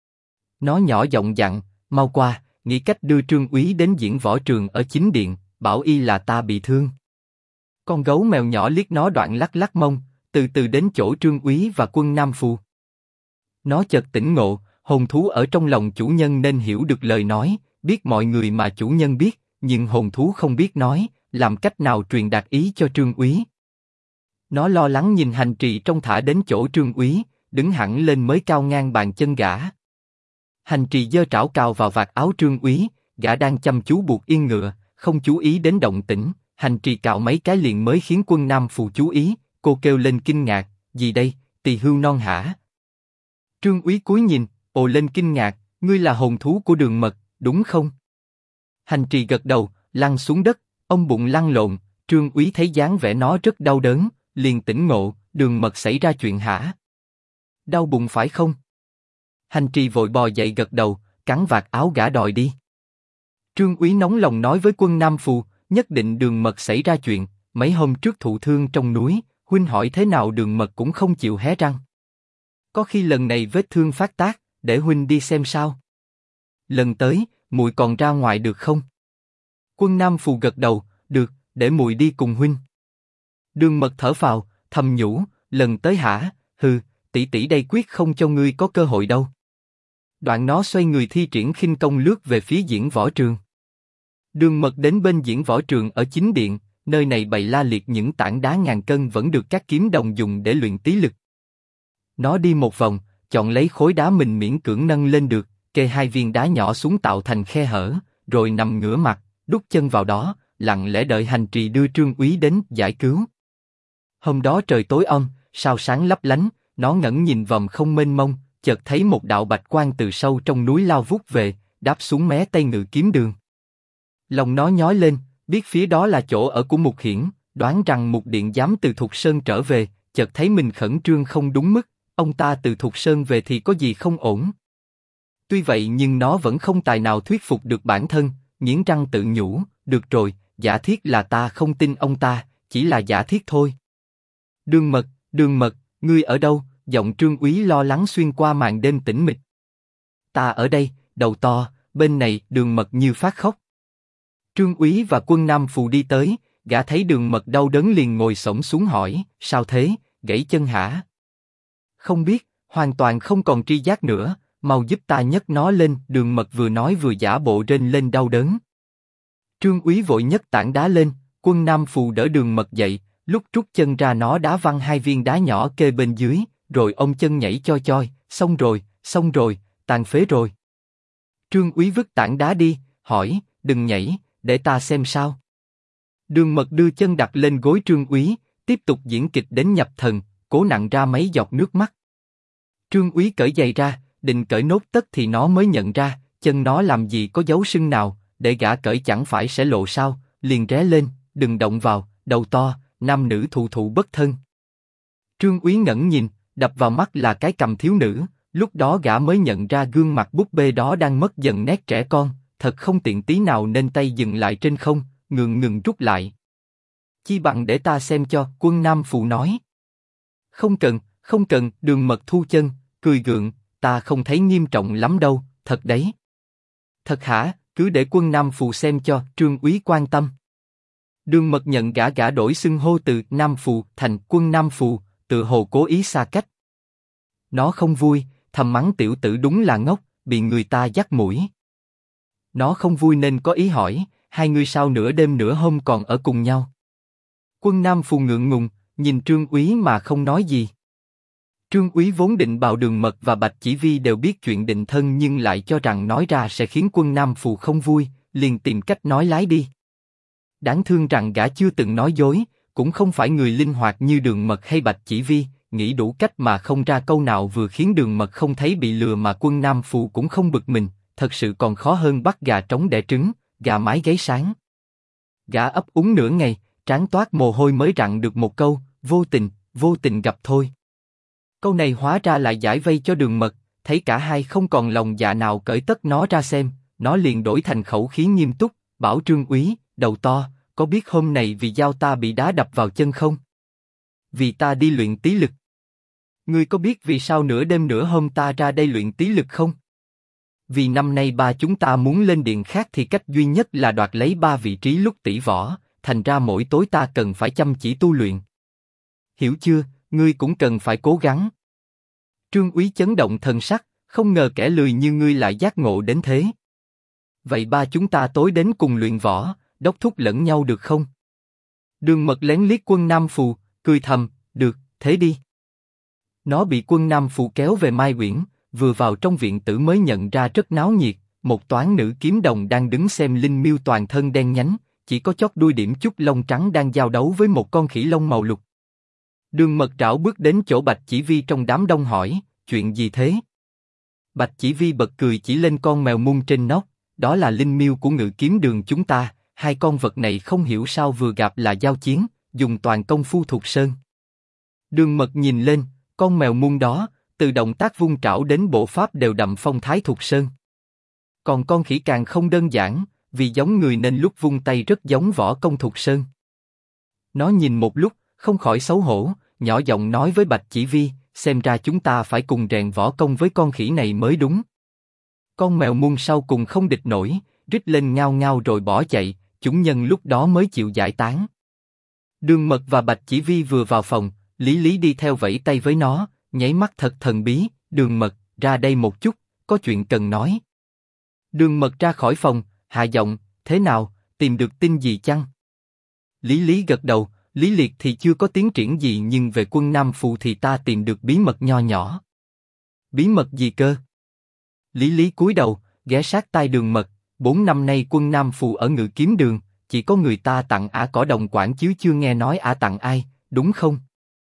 Nó nhỏ giọng dặn, mau qua, nghĩ cách đưa Trương Úy đến diễn võ trường ở chính điện, bảo y là ta bị thương. Con gấu mèo nhỏ liếc nó đoạn lắc lắc mông, từ từ đến chỗ Trương Úy và Quân Nam Phù. Nó chợt tỉnh ngộ, hồn thú ở trong lòng chủ nhân nên hiểu được lời nói, biết mọi người mà chủ nhân biết, nhưng hồn thú không biết nói, làm cách nào truyền đạt ý cho Trương Úy. Nó lo lắng nhìn hành trì trong thả đến chỗ Trương Úy, đứng hẳn lên mới cao ngang bàn chân gã. Hành trì giơ trảo cào vào vạt áo Trương Úy, gã đang chăm chú buộc yên ngựa, không chú ý đến động tĩnh. Hành trì cạo mấy cái liền mới khiến Quân Nam Phù chú ý, cô kêu lên kinh ngạc, gì đây, tỳ hưu non hả? Trương Úy cúi nhìn, ồ lên kinh ngạc, ngươi là hồn thú của Đường Mật, đúng không? Hành trì gật đầu, lăn xuống đất, ông bụng lăn lộn, Trương Úy thấy dáng vẻ nó rất đau đớn, liền tỉnh ngộ, Đường Mật xảy ra chuyện hả? Đau bụng phải không? Hành trì vội bò dậy gật đầu, cắn vạt áo gã đòi đi. Trương Úy nóng lòng nói với Quân Nam Phù, nhất định Đường Mật xảy ra chuyện, mấy hôm trước thụ thương trong núi, huynh hỏi thế nào Đường Mật cũng không chịu hé răng. Có khi lần này vết thương phát tác, để huynh đi xem sao. Lần tới, muội còn ra ngoài được không? Quân Nam Phù gật đầu, được, để muội đi cùng huynh. Đường Mật thở phào, thầm nhủ, lần tới hả? Hừ, tỷ tỷ đây quyết không cho ngươi có cơ hội đâu. Đoạn nó xoay người thi triển khinh công lướt về phía diễn võ trường. Đường Mật đến bên diễn võ trường ở chính điện, nơi này bày la liệt những tảng đá ngàn cân vẫn được các kiếm đồng dùng để luyện tí lực. Nó đi một vòng, chọn lấy khối đá mình miễn cưỡng nâng lên được, kê hai viên đá nhỏ xuống tạo thành khe hở, rồi nằm ngửa mặt, đút chân vào đó, lặng lẽ đợi hành trì đưa Trương Úy đến giải cứu. Hôm đó trời tối om, sao sáng lấp lánh, nó ngẩng nhìn vòng không mênh mông, chợt thấy một đạo bạch quang từ sâu trong núi lao vút về, đáp xuống mé tây Ngự Kiếm Đường. Lòng nó nhói lên, biết phía đó là chỗ ở của Mục Hiển, đoán rằng Mục Điện dám từ Thục Sơn trở về, chợt thấy mình khẩn trương không đúng mức, ông ta từ Thục Sơn về thì có gì không ổn. Tuy vậy nhưng nó vẫn không tài nào thuyết phục được bản thân, nghiến răng tự nhủ, được rồi, giả thiết là ta không tin ông ta, chỉ là giả thiết thôi. Đường Mật, ngươi ở đâu? Giọng Trương Úy lo lắng xuyên qua màn đêm tĩnh mịch. Ta ở đây, đầu to, bên này. Đường Mật như phát khóc. Trương Úy và Quân Nam Phù đi tới, gã thấy Đường Mật đau đớn liền ngồi xổm xuống hỏi, sao thế, gãy chân hả? Không biết, hoàn toàn không còn tri giác nữa, mau giúp ta nhấc nó lên. Đường Mật vừa nói vừa giả bộ rên lên đau đớn. Trương Úy vội nhấc tảng đá lên, Quân Nam Phù đỡ Đường Mật dậy, lúc trút chân ra nó đá văng hai viên đá nhỏ kê bên dưới, rồi ôm chân nhảy choi choi, xong rồi, tàn phế rồi. Trương Úy vứt tảng đá đi, hỏi, đừng nhảy, để ta xem sao. Đường Mật đưa chân đặt lên gối Trương Úy, tiếp tục diễn kịch đến nhập thần, cố nặn ra mấy giọt nước mắt. Trương Úy cởi giày ra, định cởi nốt tất thì nó mới nhận ra, chân nó làm gì có dấu sưng nào, để gã cởi chẳng phải sẽ lộ sao, liền ré lên, đừng động vào, đầu to, nam nữ thụ thụ bất thân. Trương Úy ngẩng nhìn, đập vào mắt là cái cằm thiếu nữ, lúc đó gã mới nhận ra gương mặt búp bê đó đang mất dần nét trẻ con, thật không tiện tí nào nên tay dừng lại trên không, ngừng rút lại. Chi bằng để ta xem cho, Quân Nam Phù nói. Không cần, Đường Mật thu chân, cười gượng, ta không thấy nghiêm trọng lắm đâu, thật đấy. Thật hả, cứ để Quân Nam Phù xem cho, Trương Úy quan tâm. Đường Mật nhận gã đổi xưng hô từ Nam Phù thành Quân Nam Phù, tự hồ cố ý xa cách. Nó không vui, thầm mắng tiểu tử đúng là ngốc, bị người ta dắt mũi. Nó không vui nên có ý hỏi, hai người sao nửa đêm nửa hôm còn ở cùng nhau? Quân Nam Phù ngượng ngùng, nhìn Trương Úy mà không nói gì. Trương Úy vốn định bảo Đường Mật và Bạch Chỉ Vi đều biết chuyện định thân nhưng lại cho rằng nói ra sẽ khiến Quân Nam Phù không vui, liền tìm cách nói lái đi. Đáng thương rằng gã chưa từng nói dối, cũng không phải người linh hoạt như Đường Mật hay Bạch Chỉ Vi, nghĩ đủ cách mà không ra câu nào vừa khiến Đường Mật không thấy bị lừa mà Quân Nam Phù cũng không bực mình, thật sự còn khó hơn bắt gà trống đẻ trứng, gà mái gáy sáng. Gã ấp úng nửa ngày, trán toát mồ hôi mới rặn được một câu, vô tình gặp thôi. Câu này hóa ra lại giải vây cho Đường Mật, thấy cả hai không còn lòng dạ nào cởi tất nó ra xem, nó liền đổi thành khẩu khí nghiêm túc, bảo Trương Úy, đầu to, có biết hôm nay vì dao ta bị đá đập vào chân không? Vì ta đi luyện tí lực. Ngươi có biết vì sao nửa đêm nửa hôm ta ra đây luyện tí lực không? Vì năm nay ba chúng ta muốn lên điện khác thì cách duy nhất là đoạt lấy 3 vị trí lúc tỷ võ, thành ra mỗi tối ta cần phải chăm chỉ tu luyện. Hiểu chưa, ngươi cũng cần phải cố gắng. Trương Úy chấn động thần sắc, không ngờ kẻ lười như ngươi lại giác ngộ đến thế. Vậy ba chúng ta tối đến cùng luyện võ, đốc thúc lẫn nhau được không? Đường Mật lén liếc Quân Nam Phù, cười thầm, được, thế đi. Nó bị Quân Nam Phù kéo về Mai Uyển, vừa vào trong viện tử mới nhận ra rất náo nhiệt, một toán nữ kiếm đồng đang đứng xem linh miêu toàn thân đen nhánh, chỉ có chót đuôi điểm chút lông trắng đang giao đấu với một con khỉ lông màu lục. Đường Mật rảo bước đến chỗ Bạch Chỉ Vi trong đám đông hỏi, chuyện gì thế? Bạch Chỉ Vi bật cười chỉ lên con mèo mung trên nóc, đó là linh miêu của Ngự Kiếm Đường chúng ta, hai con vật này không hiểu sao vừa gặp là giao chiến, dùng toàn công phu Thục Sơn. Đường Mật nhìn lên, con mèo mung đó, từ động tác vung trảo đến bộ pháp đều đậm phong thái Thục Sơn. Còn con khỉ càng không đơn giản, vì giống người nên lúc vung tay rất giống võ công Thục Sơn. Nó nhìn một lúc, không khỏi xấu hổ, nhỏ giọng nói với Bạch Chỉ Vi, xem ra chúng ta phải cùng rèn võ công với con khỉ này mới đúng. Con mèo mung sau cùng không địch nổi, rít lên ngao ngao rồi bỏ chạy, chúng nhân lúc đó mới chịu giải tán. Đường Mật và Bạch Chỉ Vi vừa vào phòng, Lý Lý đi theo vẫy tay với nó, nháy mắt thật thần bí, Đường Mật, ra đây một chút, có chuyện cần nói. Đường Mật ra khỏi phòng, hạ giọng, thế nào, tìm được tin gì chăng? Lý Lý gật đầu, Lý Liệt thì chưa có tiến triển gì nhưng về quân Nam Phù thì ta tìm được bí mật nho nhỏ. Bí mật gì cơ? Lý Lý cúi đầu, ghé sát tai Đường Mật, 4 năm nay quân Nam Phù ở Ngự Kiếm Đường, chỉ có người ta tặng ả cỏ đồng quản chứ chưa nghe nói ả tặng ai, đúng không?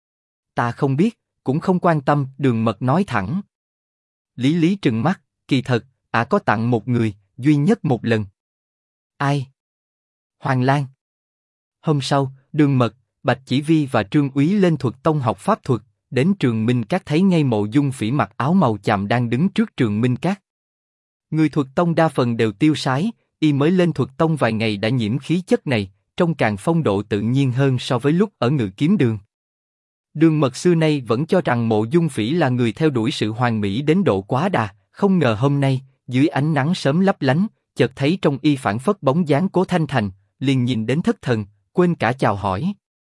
Ta không biết, cũng không quan tâm, Đường Mật nói thẳng. Lý Lý trừng mắt, kỳ thật, ả có tặng một người, duy nhất một lần. Ai? Hoàng Lan. Hôm sau, Đường Mật, Bạch Chỉ Vi và Trương Úy lên Thuật Tông học pháp thuật, đến Trường Minh Các thấy ngay Mộ Dung Phỉ mặc áo màu chàm đang đứng trước Trường Minh Các. Người Thuật Tông đa phần đều tiêu sái, y mới lên Thuật Tông vài ngày đã nhiễm khí chất này, trông càng phong độ tự nhiên hơn so với lúc ở Ngự Kiếm Đường. Đường Mật xưa nay vẫn cho rằng Mộ Dung Phỉ là người theo đuổi sự hoàn mỹ đến độ quá đà, không ngờ hôm nay, dưới ánh nắng sớm lấp lánh, chợt thấy trong y phảng phất bóng dáng Cố Thanh Thành, liền nhìn đến thất thần, quên cả chào hỏi.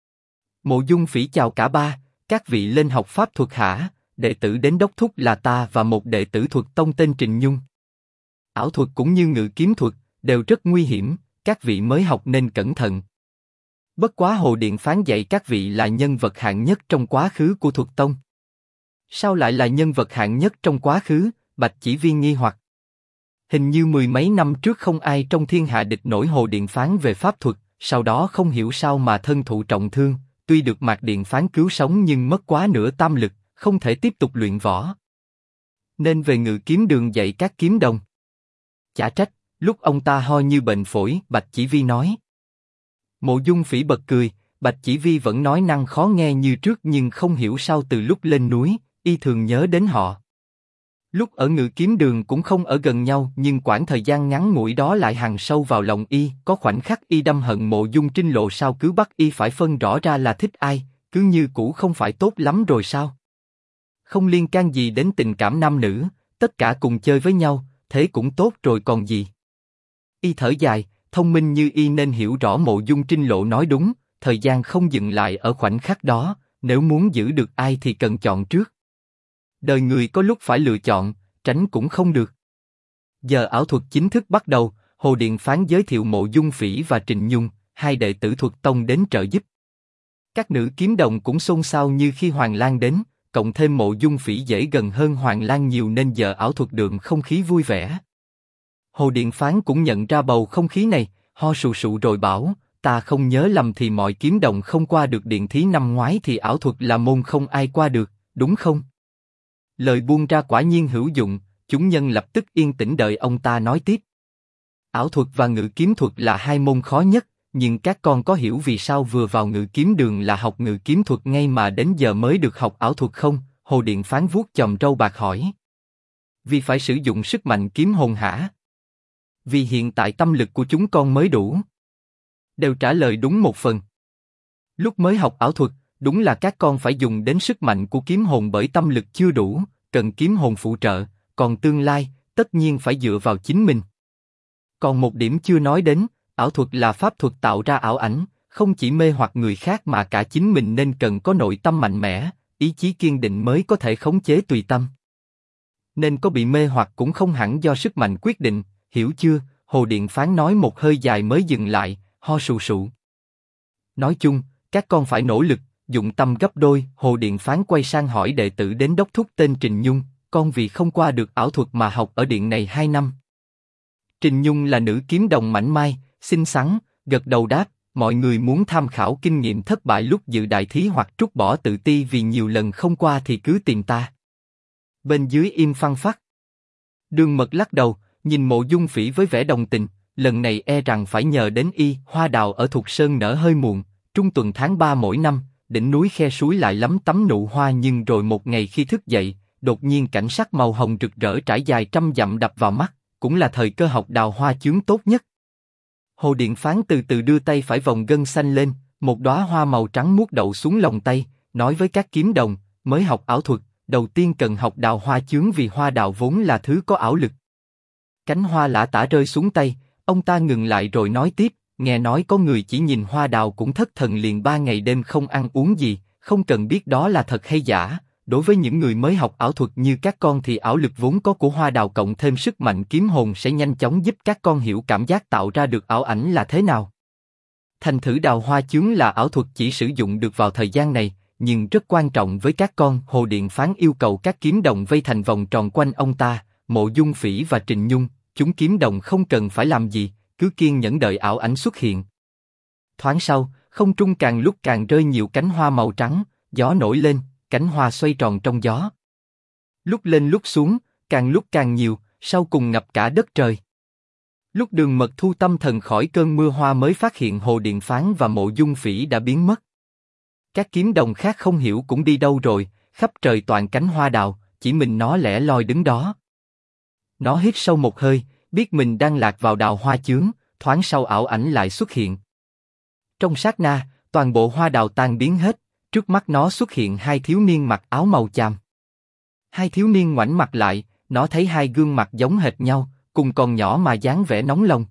Mộ Dung Phỉ chào cả ba, các vị lên học pháp thuật hả? Đệ tử đến đốc thúc là ta và một đệ tử Thuật Tông tên Trình Nhung. Ảo thuật cũng như ngự kiếm thuật đều rất nguy hiểm, các vị mới học nên cẩn thận. Bất quá Hồ Điện phán dạy các vị là nhân vật hạng nhất trong quá khứ của Thuật Tông. Sao lại là nhân vật hạng nhất trong quá khứ? Bạch Chỉ Vi nghi hoặc. Hình như mười mấy năm trước không ai trong thiên hạ địch nổi Hồ Điện phán về pháp thuật, sau đó không hiểu sao mà thân thụ trọng thương, tuy được Mạc Điện phán cứu sống nhưng mất quá nửa tam lực, không thể tiếp tục luyện võ. Nên về Ngự Kiếm Đường dạy các kiếm đồng. Chả trách, lúc ông ta ho như bệnh phổi, Bạch Chỉ Vi nói. Mộ Dung Phỉ bật cười, Bạch Chỉ Vi vẫn nói năng khó nghe như trước nhưng không hiểu sao từ lúc lên núi, y thường nhớ đến họ. Lúc ở Ngự Kiếm Đường cũng không ở gần nhau nhưng quãng thời gian ngắn ngủi đó lại hằn sâu vào lòng y, có khoảnh khắc y đâm hận Mộ Dung Trinh Lộ sao cứ bắt y phải phân rõ ra là thích ai, cứ như cũ không phải tốt lắm rồi sao? Không liên can gì đến tình cảm nam nữ, tất cả cùng chơi với nhau, thế cũng tốt rồi còn gì. Y thở dài, thông minh như y nên hiểu rõ Mộ Dung Trinh Lộ nói đúng, thời gian không dừng lại ở khoảnh khắc đó, nếu muốn giữ được ai thì cần chọn trước. Đời người có lúc phải lựa chọn, tránh cũng không được. Giờ ảo thuật chính thức bắt đầu, Hồ Điện phán giới thiệu Mộ Dung Phỉ và Trịnh Nhung, hai đệ tử Thuật Tông đến trợ giúp. Các nữ kiếm đồng cũng xôn xao như khi Hoàng Lan đến, cộng thêm Mộ Dung Phỉ dễ gần hơn Hoàng Lan nhiều nên giờ ảo thuật đường không khí vui vẻ. Hồ Điện phán cũng nhận ra bầu không khí này, ho sù sụ rồi bảo, ta không nhớ lầm thì mọi kiếm đồng không qua được điện thí năm ngoái thì ảo thuật là môn không ai qua được, đúng không? Lời buông ra quả nhiên hữu dụng, chúng nhân lập tức yên tĩnh đợi ông ta nói tiếp. Ảo thuật và ngự kiếm thuật là hai môn khó nhất, nhưng các con có hiểu vì sao vừa vào Ngự Kiếm Đường là học ngự kiếm thuật ngay mà đến giờ mới được học ảo thuật không? Hồ Điện phán vuốt chòm râu bạc hỏi. Vì phải sử dụng sức mạnh kiếm hồn hả? Vì hiện tại tâm lực của chúng con mới đủ. Đều trả lời đúng một phần. Lúc mới học ảo thuật, đúng là các con phải dùng đến sức mạnh của kiếm hồn bởi tâm lực chưa đủ, cần kiếm hồn phụ trợ, còn tương lai, tất nhiên phải dựa vào chính mình. Còn một điểm chưa nói đến, ảo thuật là pháp thuật tạo ra ảo ảnh, không chỉ mê hoặc người khác mà cả chính mình nên cần có nội tâm mạnh mẽ, ý chí kiên định mới có thể khống chế tùy tâm. Nên có bị mê hoặc cũng không hẳn do sức mạnh quyết định, hiểu chưa? Hồ Điện phán nói một hơi dài mới dừng lại, ho sù sụ. Nói chung, các con phải nỗ lực, dụng tâm gấp đôi. Hồ Điện phán quay sang hỏi đệ tử đến đốc thúc tên Trình Nhung, con vì không qua được ảo thuật mà học ở điện này 2 năm. Trình Nhung là nữ kiếm đồng mảnh mai, xinh xắn, gật đầu đáp, mọi người muốn tham khảo kinh nghiệm thất bại lúc dự đại thí hoặc trút bỏ tự ti vì nhiều lần không qua thì cứ tìm ta. Bên dưới im phăng phắc. Đường Mật lắc đầu, nhìn Mộ Dung Phỉ với vẻ đồng tình, lần này e rằng phải nhờ đến y. Hoa đào ở Thục Sơn nở hơi muộn, trung tuần tháng 3 mỗi năm, đỉnh núi khe suối lại lắm tắm nụ hoa, nhưng rồi một ngày khi thức dậy, đột nhiên cảnh sắc màu hồng rực rỡ trải dài trăm dặm đập vào mắt, cũng là thời cơ học đào hoa chướng tốt nhất. Hồ Điện Phán từ từ đưa tay phải vòng gân xanh lên, một đóa hoa màu trắng muốt đậu xuống lòng tay, nói với các kiếm đồng, mới học ảo thuật, đầu tiên cần học đào hoa chướng vì hoa đào vốn là thứ có ảo lực. Cánh hoa lả tả rơi xuống tay, ông ta ngừng lại rồi nói tiếp, nghe nói có người chỉ nhìn hoa đào cũng thất thần liền 3 ngày đêm không ăn uống gì, không cần biết đó là thật hay giả. Đối với những người mới học ảo thuật như các con thì ảo lực vốn có của hoa đào cộng thêm sức mạnh kiếm hồn sẽ nhanh chóng giúp các con hiểu cảm giác tạo ra được ảo ảnh là thế nào. Thành thử đào hoa chướng là ảo thuật chỉ sử dụng được vào thời gian này, nhưng rất quan trọng với các con. Hồ Điện Phán yêu cầu các kiếm đồng vây thành vòng tròn quanh ông ta, Mộ Dung Phỉ và Trình Nhung, chúng kiếm đồng không cần phải làm gì, cứ kiên nhẫn đợi ảo ảnh xuất hiện. Thoáng sau, không trung càng lúc càng rơi nhiều cánh hoa màu trắng, gió nổi lên, cánh hoa xoay tròn trong gió. Lúc lên lúc xuống, càng lúc càng nhiều, sau cùng ngập cả đất trời. Lúc Đường Mật thu tâm thần khỏi cơn mưa hoa mới phát hiện Hồ Điện Phán và Mộ Dung Phỉ đã biến mất. Các kiếm đồng khác không hiểu cũng đi đâu rồi, khắp trời toàn cánh hoa đào, chỉ mình nó lẻ loi đứng đó. Nó hít sâu một hơi, biết mình đang lạc vào đào hoa chướng, thoáng sau ảo ảnh lại xuất hiện. Trong sát na, toàn bộ hoa đào tan biến hết, trước mắt nó xuất hiện hai thiếu niên mặc áo màu chàm. Hai thiếu niên ngoảnh mặt lại, nó thấy hai gương mặt giống hệt nhau, cùng còn nhỏ mà dáng vẻ nóng lòng.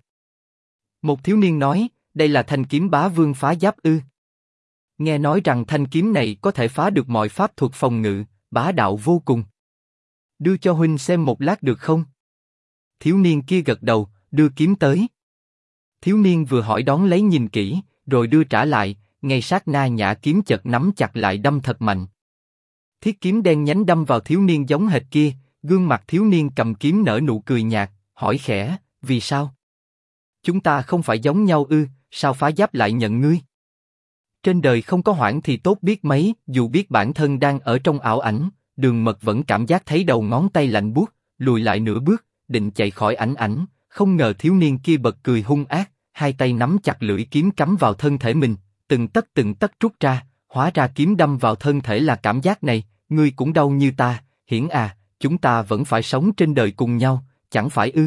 Một thiếu niên nói, đây là thanh kiếm bá vương phá giáp ư? Nghe nói rằng thanh kiếm này có thể phá được mọi pháp thuật phòng ngự, bá đạo vô cùng. Đưa cho huynh xem một lát được không? Thiếu niên kia gật đầu, đưa kiếm tới. Thiếu niên vừa hỏi đón lấy nhìn kỹ, rồi đưa trả lại, ngay sát na nhã kiếm chợt nắm chặt lại đâm thật mạnh. Thiết kiếm đen nhánh đâm vào thiếu niên giống hệt kia, gương mặt thiếu niên cầm kiếm nở nụ cười nhạt, hỏi khẽ, vì sao? Chúng ta không phải giống nhau ư, sao phá giáp lại nhận ngươi? Trên đời không có hoảng thì tốt biết mấy, dù biết bản thân đang ở trong ảo ảnh, Đường Mật vẫn cảm giác thấy đầu ngón tay lạnh buốt, lùi lại nửa bước, định chạy khỏi ảnh, không ngờ thiếu niên kia bật cười hung ác, hai tay nắm chặt lưỡi kiếm cắm vào thân thể mình, từng tấc rút ra, hóa ra kiếm đâm vào thân thể là cảm giác này, ngươi cũng đau như ta, Hiển à, chúng ta vẫn phải sống trên đời cùng nhau, chẳng phải ư?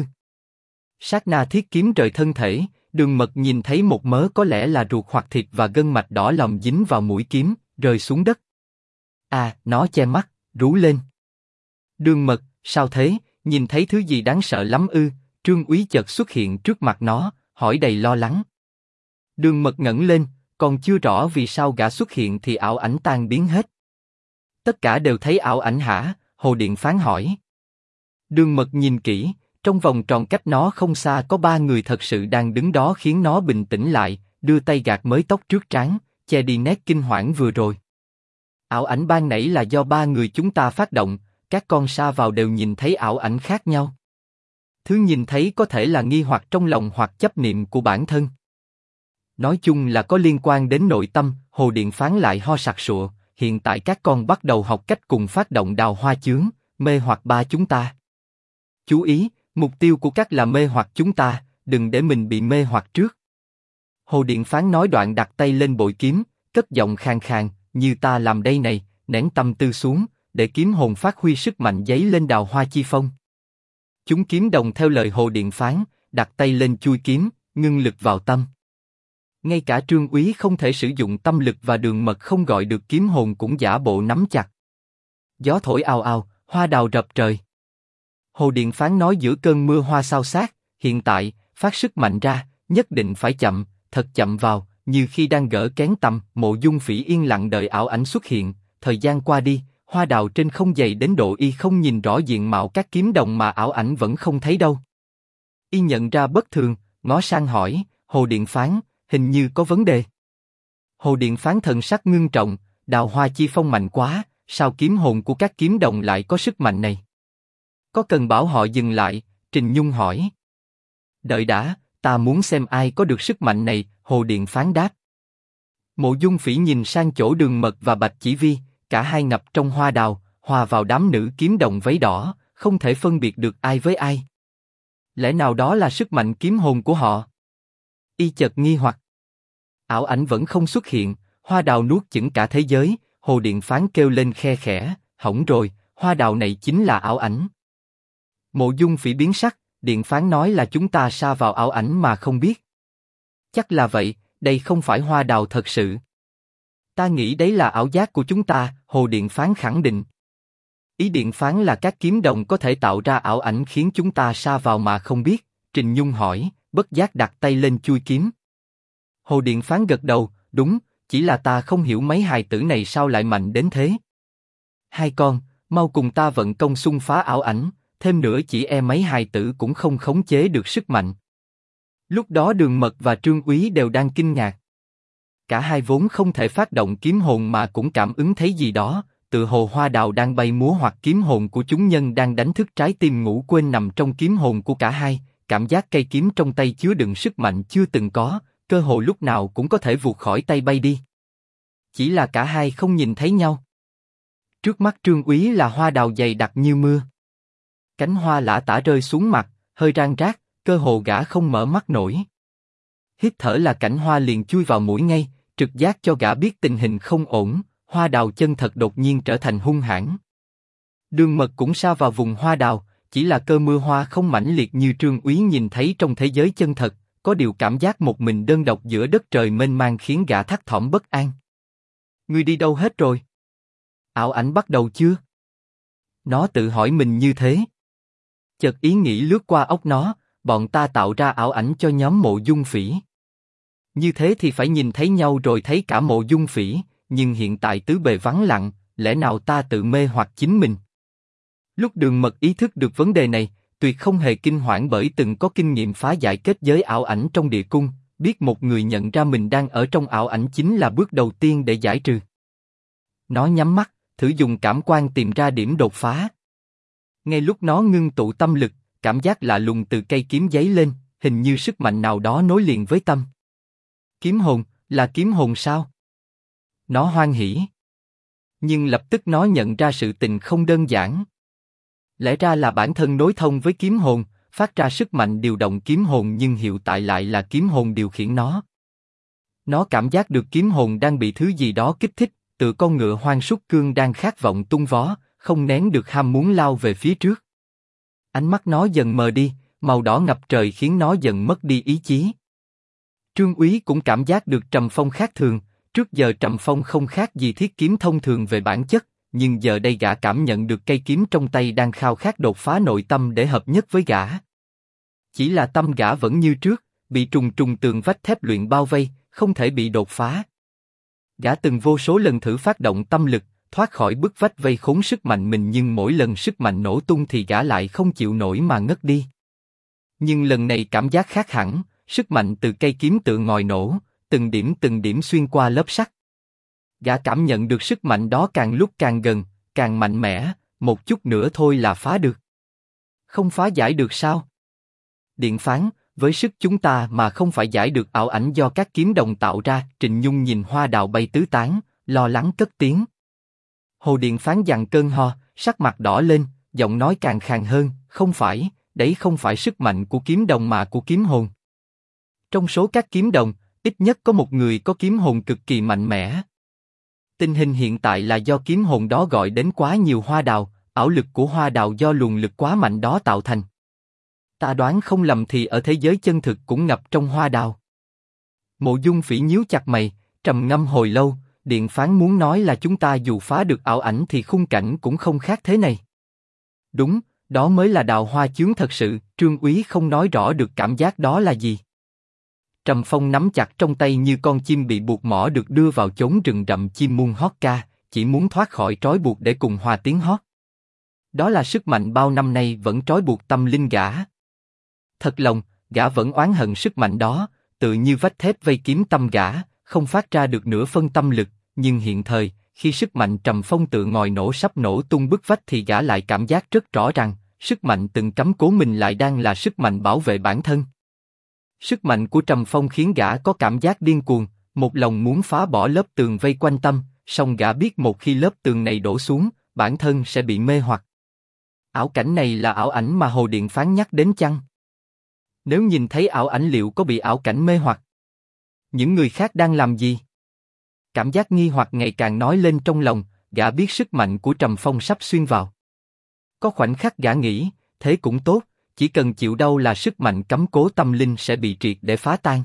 Sát na thiết kiếm rời thân thể, Đường Mật nhìn thấy một mớ có lẽ là ruột hoặc thịt và gân mạch đỏ lòm dính vào mũi kiếm, rơi xuống đất. À, nó che mắt, rú lên. Đường Mật, sao thế? Nhìn thấy thứ gì đáng sợ lắm ư? Trương Úy chợt xuất hiện trước mặt nó, hỏi đầy lo lắng. Đường Mật ngẩng lên, còn chưa rõ vì sao gã xuất hiện thì ảo ảnh tan biến hết. Tất cả đều thấy ảo ảnh hả? Hồ Điện Phán hỏi. Đường Mật nhìn kỹ, trong vòng tròn cách nó không xa có 3 người thật sự đang đứng đó khiến nó bình tĩnh lại, đưa tay gạt mớ tóc trước trán, che đi nét kinh hoảng vừa rồi. Ảo ảnh ban nãy là do 3 người chúng ta phát động, các con sa vào đều nhìn thấy ảo ảnh khác nhau. Thứ nhìn thấy có thể là nghi hoặc trong lòng hoặc chấp niệm của bản thân. Nói chung là có liên quan đến nội tâm. Hồ Điện Phán lại ho sặc sụa. Hiện tại các con bắt đầu học cách cùng phát động đào hoa chướng, mê hoặc ba chúng ta. Chú ý, mục tiêu của các là mê hoặc chúng ta, đừng để mình bị mê hoặc trước. Hồ Điện Phán nói đoạn đặt tay lên bội kiếm, cất giọng khàn khàn, như ta làm đây này, nén tâm tư xuống, để kiếm hồn phát huy sức mạnh giấy lên đào hoa chi phong. Chúng kiếm đồng theo lời Hồ Điện Phán, đặt tay lên chui kiếm, ngưng lực vào tâm. Ngay cả Trương Úy không thể sử dụng tâm lực và Đường Mật không gọi được kiếm hồn cũng giả bộ nắm chặt. Gió thổi ào ào, hoa đào rập trời. Hồ Điện Phán nói giữa cơn mưa hoa xao xát, hiện tại, phát sức mạnh ra, nhất định phải chậm, thật chậm vào, như khi đang gỡ kén tầm. Mộ Dung Phỉ yên lặng đợi ảo ảnh xuất hiện, thời gian qua đi, hoa đào trên không dày đến độ y không nhìn rõ diện mạo các kiếm đồng mà ảo ảnh vẫn không thấy đâu. Y nhận ra bất thường, ngó sang hỏi, Hồ Điện Phán, hình như có vấn đề. Hồ Điện Phán thần sắc ngưng trọng, đào hoa chi phong mạnh quá, sao kiếm hồn của các kiếm đồng lại có sức mạnh này? Có cần bảo họ dừng lại? Trình Nhung hỏi. Đợi đã, ta muốn xem ai có được sức mạnh này, Hồ Điện Phán đáp. Mộ Dung Phỉ nhìn sang chỗ Đường Mật và Bạch Chỉ Vi, cả hai ngập trong hoa đào, hòa vào đám nữ kiếm đồng váy đỏ, không thể phân biệt được ai với ai. Lẽ nào đó là sức mạnh kiếm hồn của họ? Y chợt nghi hoặc. Ảo ảnh vẫn không xuất hiện, hoa đào nuốt chửng cả thế giới, Hồ Điện Phán kêu lên khe khẽ, hỏng rồi, hoa đào này chính là ảo ảnh. Mộ Dung Phỉ biến sắc, Điện Phán nói là chúng ta sa vào ảo ảnh mà không biết. Chắc là vậy, đây không phải hoa đào thật sự. Ta nghĩ đấy là ảo giác của chúng ta, Hồ Điện Phán khẳng định. Ý Điện Phán là các kiếm đồng có thể tạo ra ảo ảnh khiến chúng ta sa vào mà không biết, Trình Nhung hỏi, bất giác đặt tay lên chuôi kiếm. Hồ Điện Phán gật đầu, đúng, chỉ là ta không hiểu mấy hài tử này sao lại mạnh đến thế. Hai con, mau cùng ta vận công xung phá ảo ảnh, thêm nữa chỉ e mấy hài tử cũng không khống chế được sức mạnh. Lúc đó Đường Mật và Trương Úy đều đang kinh ngạc. Cả hai vốn không thể phát động kiếm hồn mà cũng cảm ứng thấy gì đó, tự hồ hoa đào đang bay múa hoặc kiếm hồn của chúng nhân đang đánh thức trái tim ngủ quên nằm trong kiếm hồn của cả hai, cảm giác cây kiếm trong tay chứa đựng sức mạnh chưa từng có, cơ hồ lúc nào cũng có thể vụt khỏi tay bay đi. Chỉ là cả hai không nhìn thấy nhau. Trước mắt Trương Úy là hoa đào dày đặc như mưa. Cánh hoa lả tả rơi xuống mặt, hơi rang rác, cơ hồ gã không mở mắt nổi. Hít thở là cảnh hoa liền chui vào mũi ngay, trực giác cho gã biết tình hình không ổn, hoa đào chân thật đột nhiên trở thành hung hãn. Đường Mật cũng sa vào vùng hoa đào, chỉ là cơn mưa hoa không mãnh liệt như Trương Úy nhìn thấy trong thế giới chân thật, có điều cảm giác một mình đơn độc giữa đất trời mênh mang khiến gã thắt thỏm bất an. Ngươi đi đâu hết rồi? Ảo ảnh bắt đầu chưa? Nó tự hỏi mình như thế. Chợt ý nghĩ lướt qua óc nó, bọn ta tạo ra ảo ảnh cho nhóm Mộ Dung Phỉ. Như thế thì phải nhìn thấy nhau rồi thấy cả Mộ Dung Phỉ, nhưng hiện tại tứ bề vắng lặng, lẽ nào ta tự mê hoặc chính mình? Lúc Đường Mật ý thức được vấn đề này, tuyệt không hề kinh hoảng bởi từng có kinh nghiệm phá giải kết giới ảo ảnh trong địa cung, biết một người nhận ra mình đang ở trong ảo ảnh chính là bước đầu tiên để giải trừ. Nó nhắm mắt, thử dùng cảm quan tìm ra điểm đột phá. Ngay lúc nó ngưng tụ tâm lực, cảm giác lạ lùng từ cây kiếm giấy lên, hình như sức mạnh nào đó nối liền với tâm. Kiếm hồn, là kiếm hồn sao? Nó hoan hỉ. Nhưng lập tức nó nhận ra sự tình không đơn giản. Lẽ ra là bản thân nối thông với kiếm hồn, phát ra sức mạnh điều động kiếm hồn nhưng hiện tại lại là kiếm hồn điều khiển nó. Nó cảm giác được kiếm hồn đang bị thứ gì đó kích thích, tự con ngựa hoang súc cương đang khát vọng tung vó, không nén được ham muốn lao về phía trước. Ánh mắt nó dần mờ đi, màu đỏ ngập trời khiến nó dần mất đi ý chí. Trương Úy cũng cảm giác được Trầm Phong khác thường, trước giờ Trầm Phong không khác gì thiết kiếm thông thường về bản chất, nhưng giờ đây gã cảm nhận được cây kiếm trong tay đang khao khát đột phá nội tâm để hợp nhất với gã. Chỉ là tâm gã vẫn như trước, bị trùng trùng tường vách thép luyện bao vây, không thể bị đột phá. Gã từng vô số lần thử phát động tâm lực, thoát khỏi bức vách vây khốn sức mạnh mình nhưng mỗi lần sức mạnh nổ tung thì gã lại không chịu nổi mà ngất đi. Nhưng lần này cảm giác khác hẳn, sức mạnh từ cây kiếm tự ngòi nổ, từng điểm xuyên qua lớp sắt. Gã cảm nhận được sức mạnh đó càng lúc càng gần, càng mạnh mẽ, một chút nữa thôi là phá được. Không phá giải được sao? Điện Phán, với sức chúng ta mà không phải giải được ảo ảnh do các kiếm đồng tạo ra. Trịnh Nhung nhìn hoa đào bay tứ tán, lo lắng cất tiếng. Hồ Điện Phán dằn cơn ho, sắc mặt đỏ lên, giọng nói càng khàn hơn, không phải, đấy không phải sức mạnh của kiếm đồng mà của kiếm hồn. Trong số các kiếm đồng, ít nhất có một người có kiếm hồn cực kỳ mạnh mẽ. Tình hình hiện tại là do kiếm hồn đó gọi đến quá nhiều hoa đào, ảo lực của hoa đào do luồng lực quá mạnh đó tạo thành. Ta đoán không lầm thì ở thế giới chân thực cũng ngập trong hoa đào. Mộ Dung Phỉ nhíu chặt mày, trầm ngâm hồi lâu, Điện Phán muốn nói là chúng ta dù phá được ảo ảnh thì khung cảnh cũng không khác thế này. Đúng, đó mới là đào hoa chướng thật sự, Trương Úy không nói rõ được cảm giác đó là gì. Trầm Phong nắm chặt trong tay như con chim bị buộc mỏ được đưa vào chốn rừng rậm chim muôn hót ca, chỉ muốn thoát khỏi trói buộc để cùng hòa tiếng hót. Đó là sức mạnh bao năm nay vẫn trói buộc tâm linh gã. Thật lòng, gã vẫn oán hận sức mạnh đó, tự như vách thép vây kiếm tâm gã, không phát ra được nửa phân tâm lực, nhưng hiện thời, khi sức mạnh Trầm Phong tự ngòi nổ sắp nổ tung bức vách thì gã lại cảm giác rất rõ rằng, sức mạnh từng cắm cố mình lại đang là sức mạnh bảo vệ bản thân. Sức mạnh của Trầm Phong khiến gã có cảm giác điên cuồng, một lòng muốn phá bỏ lớp tường vây quanh tâm, song gã biết một khi lớp tường này đổ xuống, bản thân sẽ bị mê hoặc. Ảo cảnh này là ảo ảnh mà Hồ Điện Phán nhắc đến chăng? Nếu nhìn thấy ảo ảnh liệu có bị ảo cảnh mê hoặc? Những người khác đang làm gì? Cảm giác nghi hoặc ngày càng nói lên trong lòng, gã biết sức mạnh của Trầm Phong sắp xuyên vào. Có khoảnh khắc gã nghĩ, thế cũng tốt, chỉ cần chịu đau là sức mạnh cấm cố tâm linh sẽ bị triệt để phá tan.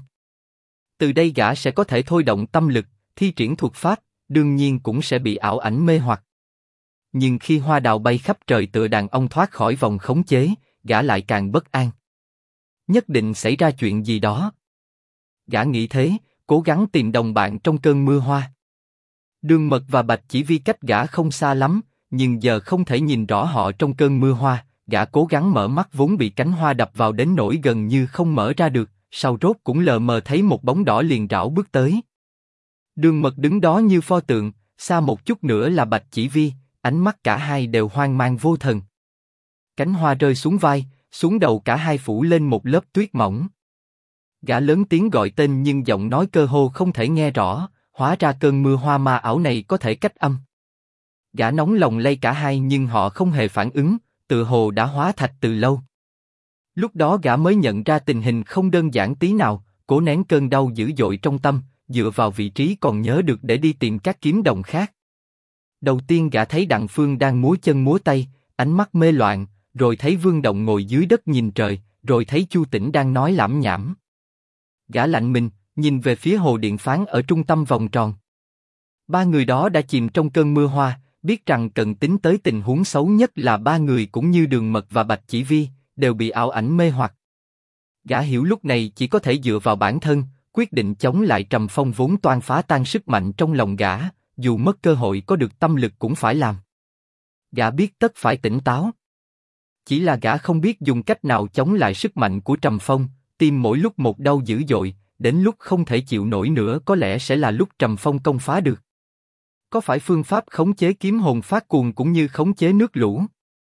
Từ đây gã sẽ có thể thôi động tâm lực, thi triển thuật pháp, đương nhiên cũng sẽ bị ảo ảnh mê hoặc. Nhưng khi hoa đào bay khắp trời tựa đàn ông thoát khỏi vòng khống chế, gã lại càng bất an. Nhất định xảy ra chuyện gì đó. Gã nghĩ thế, cố gắng tìm đồng bạn trong cơn mưa hoa. Đường Mật và Bạch Chỉ Vi cách gã không xa lắm, nhưng giờ không thể nhìn rõ họ trong cơn mưa hoa. Gã cố gắng mở mắt vốn bị cánh hoa đập vào đến nỗi gần như không mở ra được, sau rốt cũng lờ mờ thấy một bóng đỏ liền rảo bước tới. Đường Mật đứng đó như pho tượng, xa một chút nữa là Bạch Chỉ Vi, ánh mắt cả hai đều hoang mang vô thần. Cánh hoa rơi xuống vai, xuống đầu cả hai phủ lên một lớp tuyết mỏng. Gã lớn tiếng gọi tên nhưng giọng nói cơ hồ không thể nghe rõ, hóa ra cơn mưa hoa ma ảo này có thể cách âm. Gã nóng lòng lay cả hai nhưng họ không hề phản ứng, tựa hồ đã hóa thạch từ lâu. Lúc đó gã mới nhận ra tình hình không đơn giản tí nào, cố nén cơn đau dữ dội trong tâm, dựa vào vị trí còn nhớ được để đi tìm các kiếm đồng khác. Đầu tiên gã thấy Đặng Phương đang múa chân múa tay, ánh mắt mê loạn, rồi thấy Vương Động ngồi dưới đất nhìn trời, rồi thấy Chu Tĩnh đang nói lảm nhảm. Gã lạnh mình, nhìn về phía Hồ Điện Phán ở trung tâm vòng tròn. Ba người đó đã chìm trong cơn mưa hoa, biết rằng cần tính tới tình huống xấu nhất là ba người cũng như Đường Mật và Bạch Chỉ Vi, đều bị ảo ảnh mê hoặc. Gã hiểu lúc này chỉ có thể dựa vào bản thân, quyết định chống lại Trầm Phong vốn toan phá tan sức mạnh trong lòng gã, dù mất cơ hội có được tâm lực cũng phải làm. Gã biết tất phải tỉnh táo. Chỉ là gã không biết dùng cách nào chống lại sức mạnh của Trầm Phong, tim mỗi lúc một đau dữ dội, đến lúc không thể chịu nổi nữa có lẽ sẽ là lúc Trầm Phong công phá được. Có phải phương pháp khống chế kiếm hồn phát cuồng cũng như khống chế nước lũ?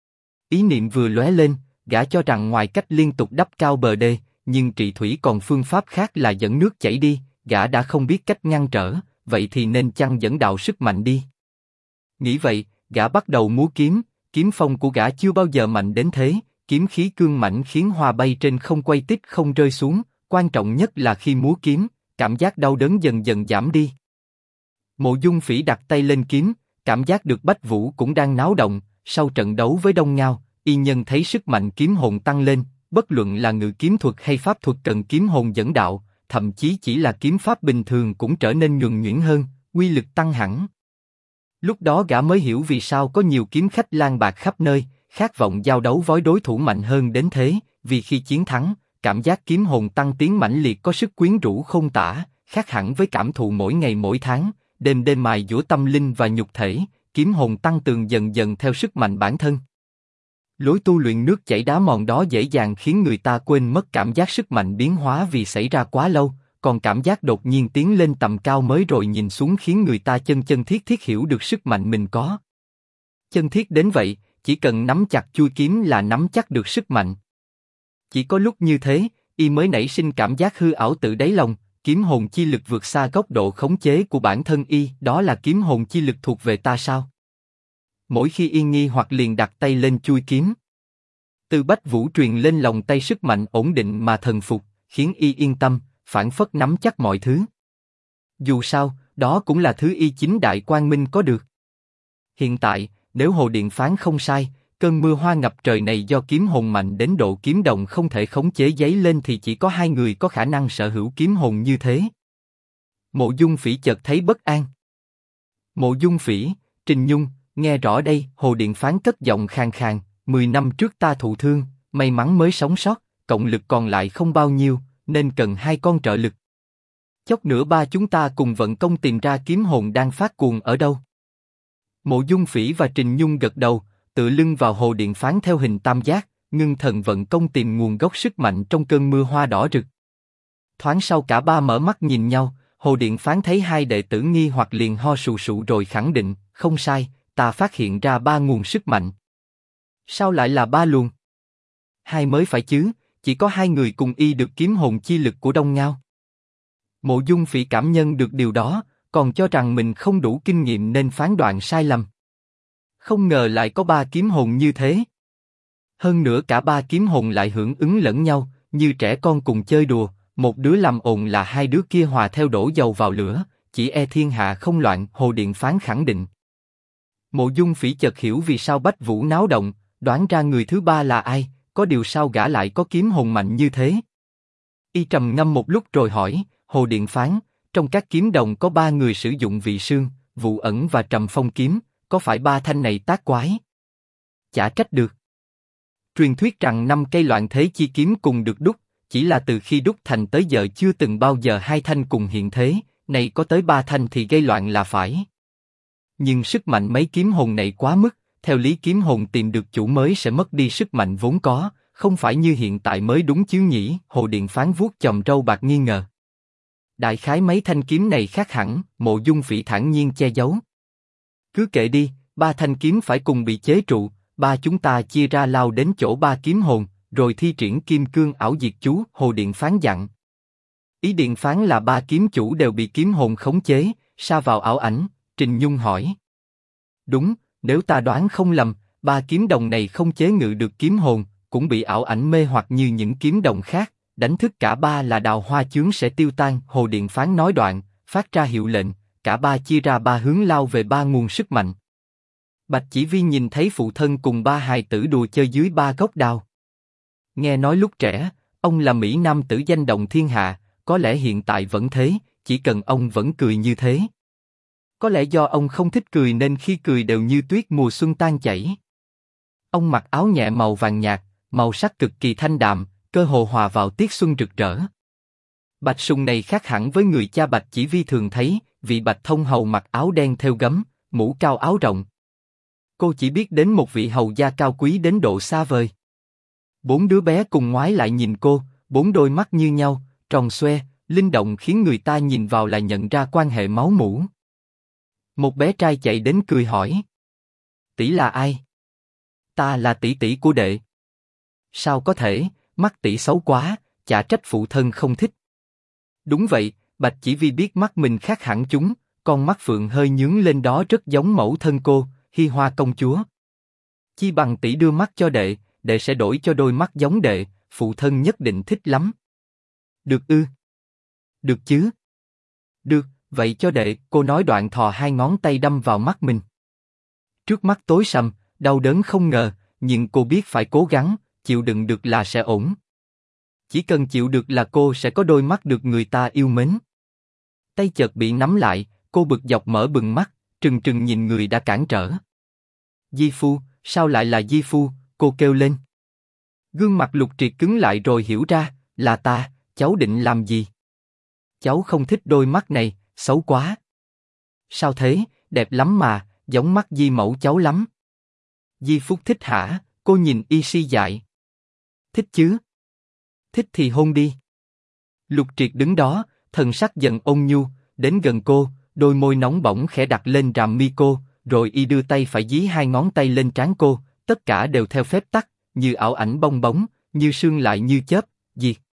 Ý niệm vừa lóe lên, gã cho rằng ngoài cách liên tục đắp cao bờ đê, nhưng trị thủy còn phương pháp khác là dẫn nước chảy đi, gã đã không biết cách ngăn trở, vậy thì nên chăng dẫn đạo sức mạnh đi. Nghĩ vậy, gã bắt đầu múa kiếm, kiếm phong của gã chưa bao giờ mạnh đến thế, kiếm khí cương mãnh khiến hoa bay trên không quay tít không rơi xuống, quan trọng nhất là khi múa kiếm, cảm giác đau đớn dần dần giảm đi. Mộ Dung Phỉ đặt tay lên kiếm, cảm giác được Bách Vũ cũng đang náo động, sau trận đấu với Đông Ngao, y nhân thấy sức mạnh kiếm hồn tăng lên, bất luận là ngự kiếm thuật hay pháp thuật cần kiếm hồn dẫn đạo, thậm chí chỉ là kiếm pháp bình thường cũng trở nên nhuần nhuyễn hơn, uy lực tăng hẳn. Lúc đó gã mới hiểu vì sao có nhiều kiếm khách lang bạc khắp nơi, khát vọng giao đấu với đối thủ mạnh hơn đến thế, vì khi chiến thắng, cảm giác kiếm hồn tăng tiến mãnh liệt có sức quyến rũ không tả, khác hẳn với cảm thụ mỗi ngày mỗi tháng, đêm đêm mài dũa tâm linh và nhục thể, kiếm hồn tăng cường dần dần theo sức mạnh bản thân. Lối tu luyện nước chảy đá mòn đó dễ dàng khiến người ta quên mất cảm giác sức mạnh biến hóa vì xảy ra quá lâu, còn cảm giác đột nhiên tiến lên tầm cao mới rồi nhìn xuống khiến người ta chân chân thiết thiết hiểu được sức mạnh mình có. Chân thiết đến vậy, chỉ cần nắm chặt chuôi kiếm là nắm chắc được sức mạnh. Chỉ có lúc như thế, y mới nảy sinh cảm giác hư ảo tự đáy lòng, kiếm hồn chi lực vượt xa góc độ khống chế của bản thân y, đó là kiếm hồn chi lực thuộc về ta sao? Mỗi khi y nghi hoặc liền đặt tay lên chuôi kiếm. Từ Bách Vũ truyền lên lòng tay sức mạnh ổn định mà thần phục, khiến y yên tâm, phảng phất nắm chắc mọi thứ. Dù sao, đó cũng là thứ y chính đại quang minh có được. Hiện tại, nếu Hồ Điện Phán không sai, cơn mưa hoa ngập trời này do kiếm hồn mạnh đến độ kiếm đồng không thể khống chế giấy lên thì chỉ có hai người có khả năng sở hữu kiếm hồn như thế. Mộ Dung Phỉ chợt thấy bất an. Mộ Dung Phỉ, Trình Nhung, nghe rõ đây, Hồ Điện Phán cất giọng khàn khàn, 10 năm trước ta thụ thương, may mắn mới sống sót, cộng lực còn lại không bao nhiêu, nên cần hai con trợ lực. Chốc nữa ba chúng ta cùng vận công tìm ra kiếm hồn đang phát cuồng ở đâu. Mộ Dung Phỉ và Trình Nhung gật đầu, tựa lưng vào Hồ Điện Phán theo hình tam giác, ngưng thần vận công tìm nguồn gốc sức mạnh trong cơn mưa hoa đỏ rực. Thoáng sau cả ba mở mắt nhìn nhau, Hồ Điện Phán thấy hai đệ tử nghi hoặc liền ho sù sụ rồi khẳng định, không sai, ta phát hiện ra ba nguồn sức mạnh. Sao lại là ba luồng? Hai mới phải chứ, chỉ có hai người cùng y được kiếm hồn chi lực của Đông Ngao. Mộ Dung Phỉ cảm nhận được điều đó, còn cho rằng mình không đủ kinh nghiệm nên phán đoạn sai lầm. Không ngờ lại có ba kiếm hồn như thế. Hơn nữa cả ba kiếm hồn lại hưởng ứng lẫn nhau, như trẻ con cùng chơi đùa, một đứa làm ồn là hai đứa kia hòa theo đổ dầu vào lửa, chỉ e thiên hạ không loạn. Hồ Điện Phán khẳng định. Mộ Dung Phỉ chợt hiểu vì sao Bách Vũ náo động, đoán ra người thứ ba là ai, có điều sao gã lại có kiếm hồn mạnh như thế. Y trầm ngâm một lúc rồi hỏi, Hồ Điện Phán, trong các kiếm đồng có ba người sử dụng Vị Sương, Vụ Ẩn và Trầm Phong kiếm, có phải ba thanh này tác quái? Chả trách được. Truyền thuyết rằng 5 cây Loạn Thế Chi kiếm cùng được đúc, chỉ là từ khi đúc thành tới giờ chưa từng bao giờ hai thanh cùng hiện thế, này có tới ba thanh thì gây loạn là phải. Nhưng sức mạnh mấy kiếm hồn này quá mức, theo lý kiếm hồn tìm được chủ mới sẽ mất đi sức mạnh vốn có, không phải như hiện tại mới đúng chứ nhỉ? Hồ Điện Phán vuốt chòm râu bạc nghi ngờ. Đại khái mấy thanh kiếm này khác hẳn, Mộ Dung Phỉ thản nhiên che giấu. Cứ kệ đi, ba thanh kiếm phải cùng bị chế trụ, ba chúng ta chia ra lao đến chỗ ba kiếm hồn, rồi thi triển Kim Cương Ảo Diệt Chú. Hồ Điện Phán dặn. Ý Điện Phán là ba kiếm chủ đều bị kiếm hồn khống chế, sa vào ảo ảnh. Trình Nhung hỏi. Đúng, nếu ta đoán không lầm, ba kiếm đồng này không chế ngự được kiếm hồn, cũng bị ảo ảnh mê hoặc như những kiếm đồng khác, đánh thức cả ba là Đào Hoa Chướng sẽ tiêu tan. Hồ Điện Phán nói đoạn, phát ra hiệu lệnh, cả ba chia ra ba hướng lao về ba nguồn sức mạnh. Bạch Chỉ Vi nhìn thấy phụ thân cùng ba hài tử đùa chơi dưới ba gốc đào. Nghe nói lúc trẻ, ông là mỹ nam tử danh động thiên hạ, có lẽ hiện tại vẫn thế, chỉ cần ông vẫn cười như thế. Có lẽ do ông không thích cười nên khi cười đều như tuyết mùa xuân tan chảy. Ông mặc áo nhẹ màu vàng nhạt, màu sắc cực kỳ thanh đạm, cơ hồ hòa vào tiết xuân rực rỡ. Bạch Sùng này khác hẳn với người cha Bạch Chỉ Vi thường thấy, vị Bạch Thông hầu mặc áo đen thêu gấm, mũ cao áo rộng. Cô chỉ biết đến một vị hầu gia cao quý đến độ xa vời. Bốn đứa bé cùng ngoái lại nhìn cô, bốn đôi mắt như nhau, tròn xoe, linh động khiến người ta nhìn vào là nhận ra quan hệ máu mủ. Một bé trai chạy đến cười hỏi. Tỷ là ai? Ta là tỷ tỷ của đệ. Sao có thể, mắt tỷ xấu quá, chả trách phụ thân không thích. Đúng vậy, Bạch Chỉ Vi biết mắt mình khác hẳn chúng, con mắt phượng hơi nhướng lên đó rất giống mẫu thân cô, Hi Hoa công chúa. Chi bằng tỷ đưa mắt cho đệ, đệ sẽ đổi cho đôi mắt giống đệ, phụ thân nhất định thích lắm. Được ư? Được chứ? Được, vậy cho đệ. Cô nói đoạn thò hai ngón tay đâm vào mắt mình. Trước mắt tối sầm, đau đớn không ngờ, nhưng cô biết phải cố gắng, chịu đựng được là sẽ ổn. Chỉ cần chịu được là cô sẽ có đôi mắt được người ta yêu mến. Tay chợt bị nắm lại, cô bực dọc mở bừng mắt, trừng trừng nhìn người đã cản trở. Di Phu, sao lại là Di Phu? Cô kêu lên. Gương mặt Lục Triệt cứng lại rồi hiểu ra, là ta, cháu định làm gì? Cháu không thích đôi mắt này, xấu quá. Sao thế, đẹp lắm mà, giống mắt Di mẫu cháu lắm. Di Phúc thích hả? Cô nhìn y si dại. Thích chứ? Thích thì hôn đi. Lục Triệt đứng đó, thần sắc dần ôn nhu, đến gần cô, đôi môi nóng bỏng khẽ đặt lên ràm mi cô, rồi y đưa tay phải dí hai ngón tay lên trán cô, tất cả đều theo phép tắc, như ảo ảnh bong bóng, như sương lại như chớp, diệt.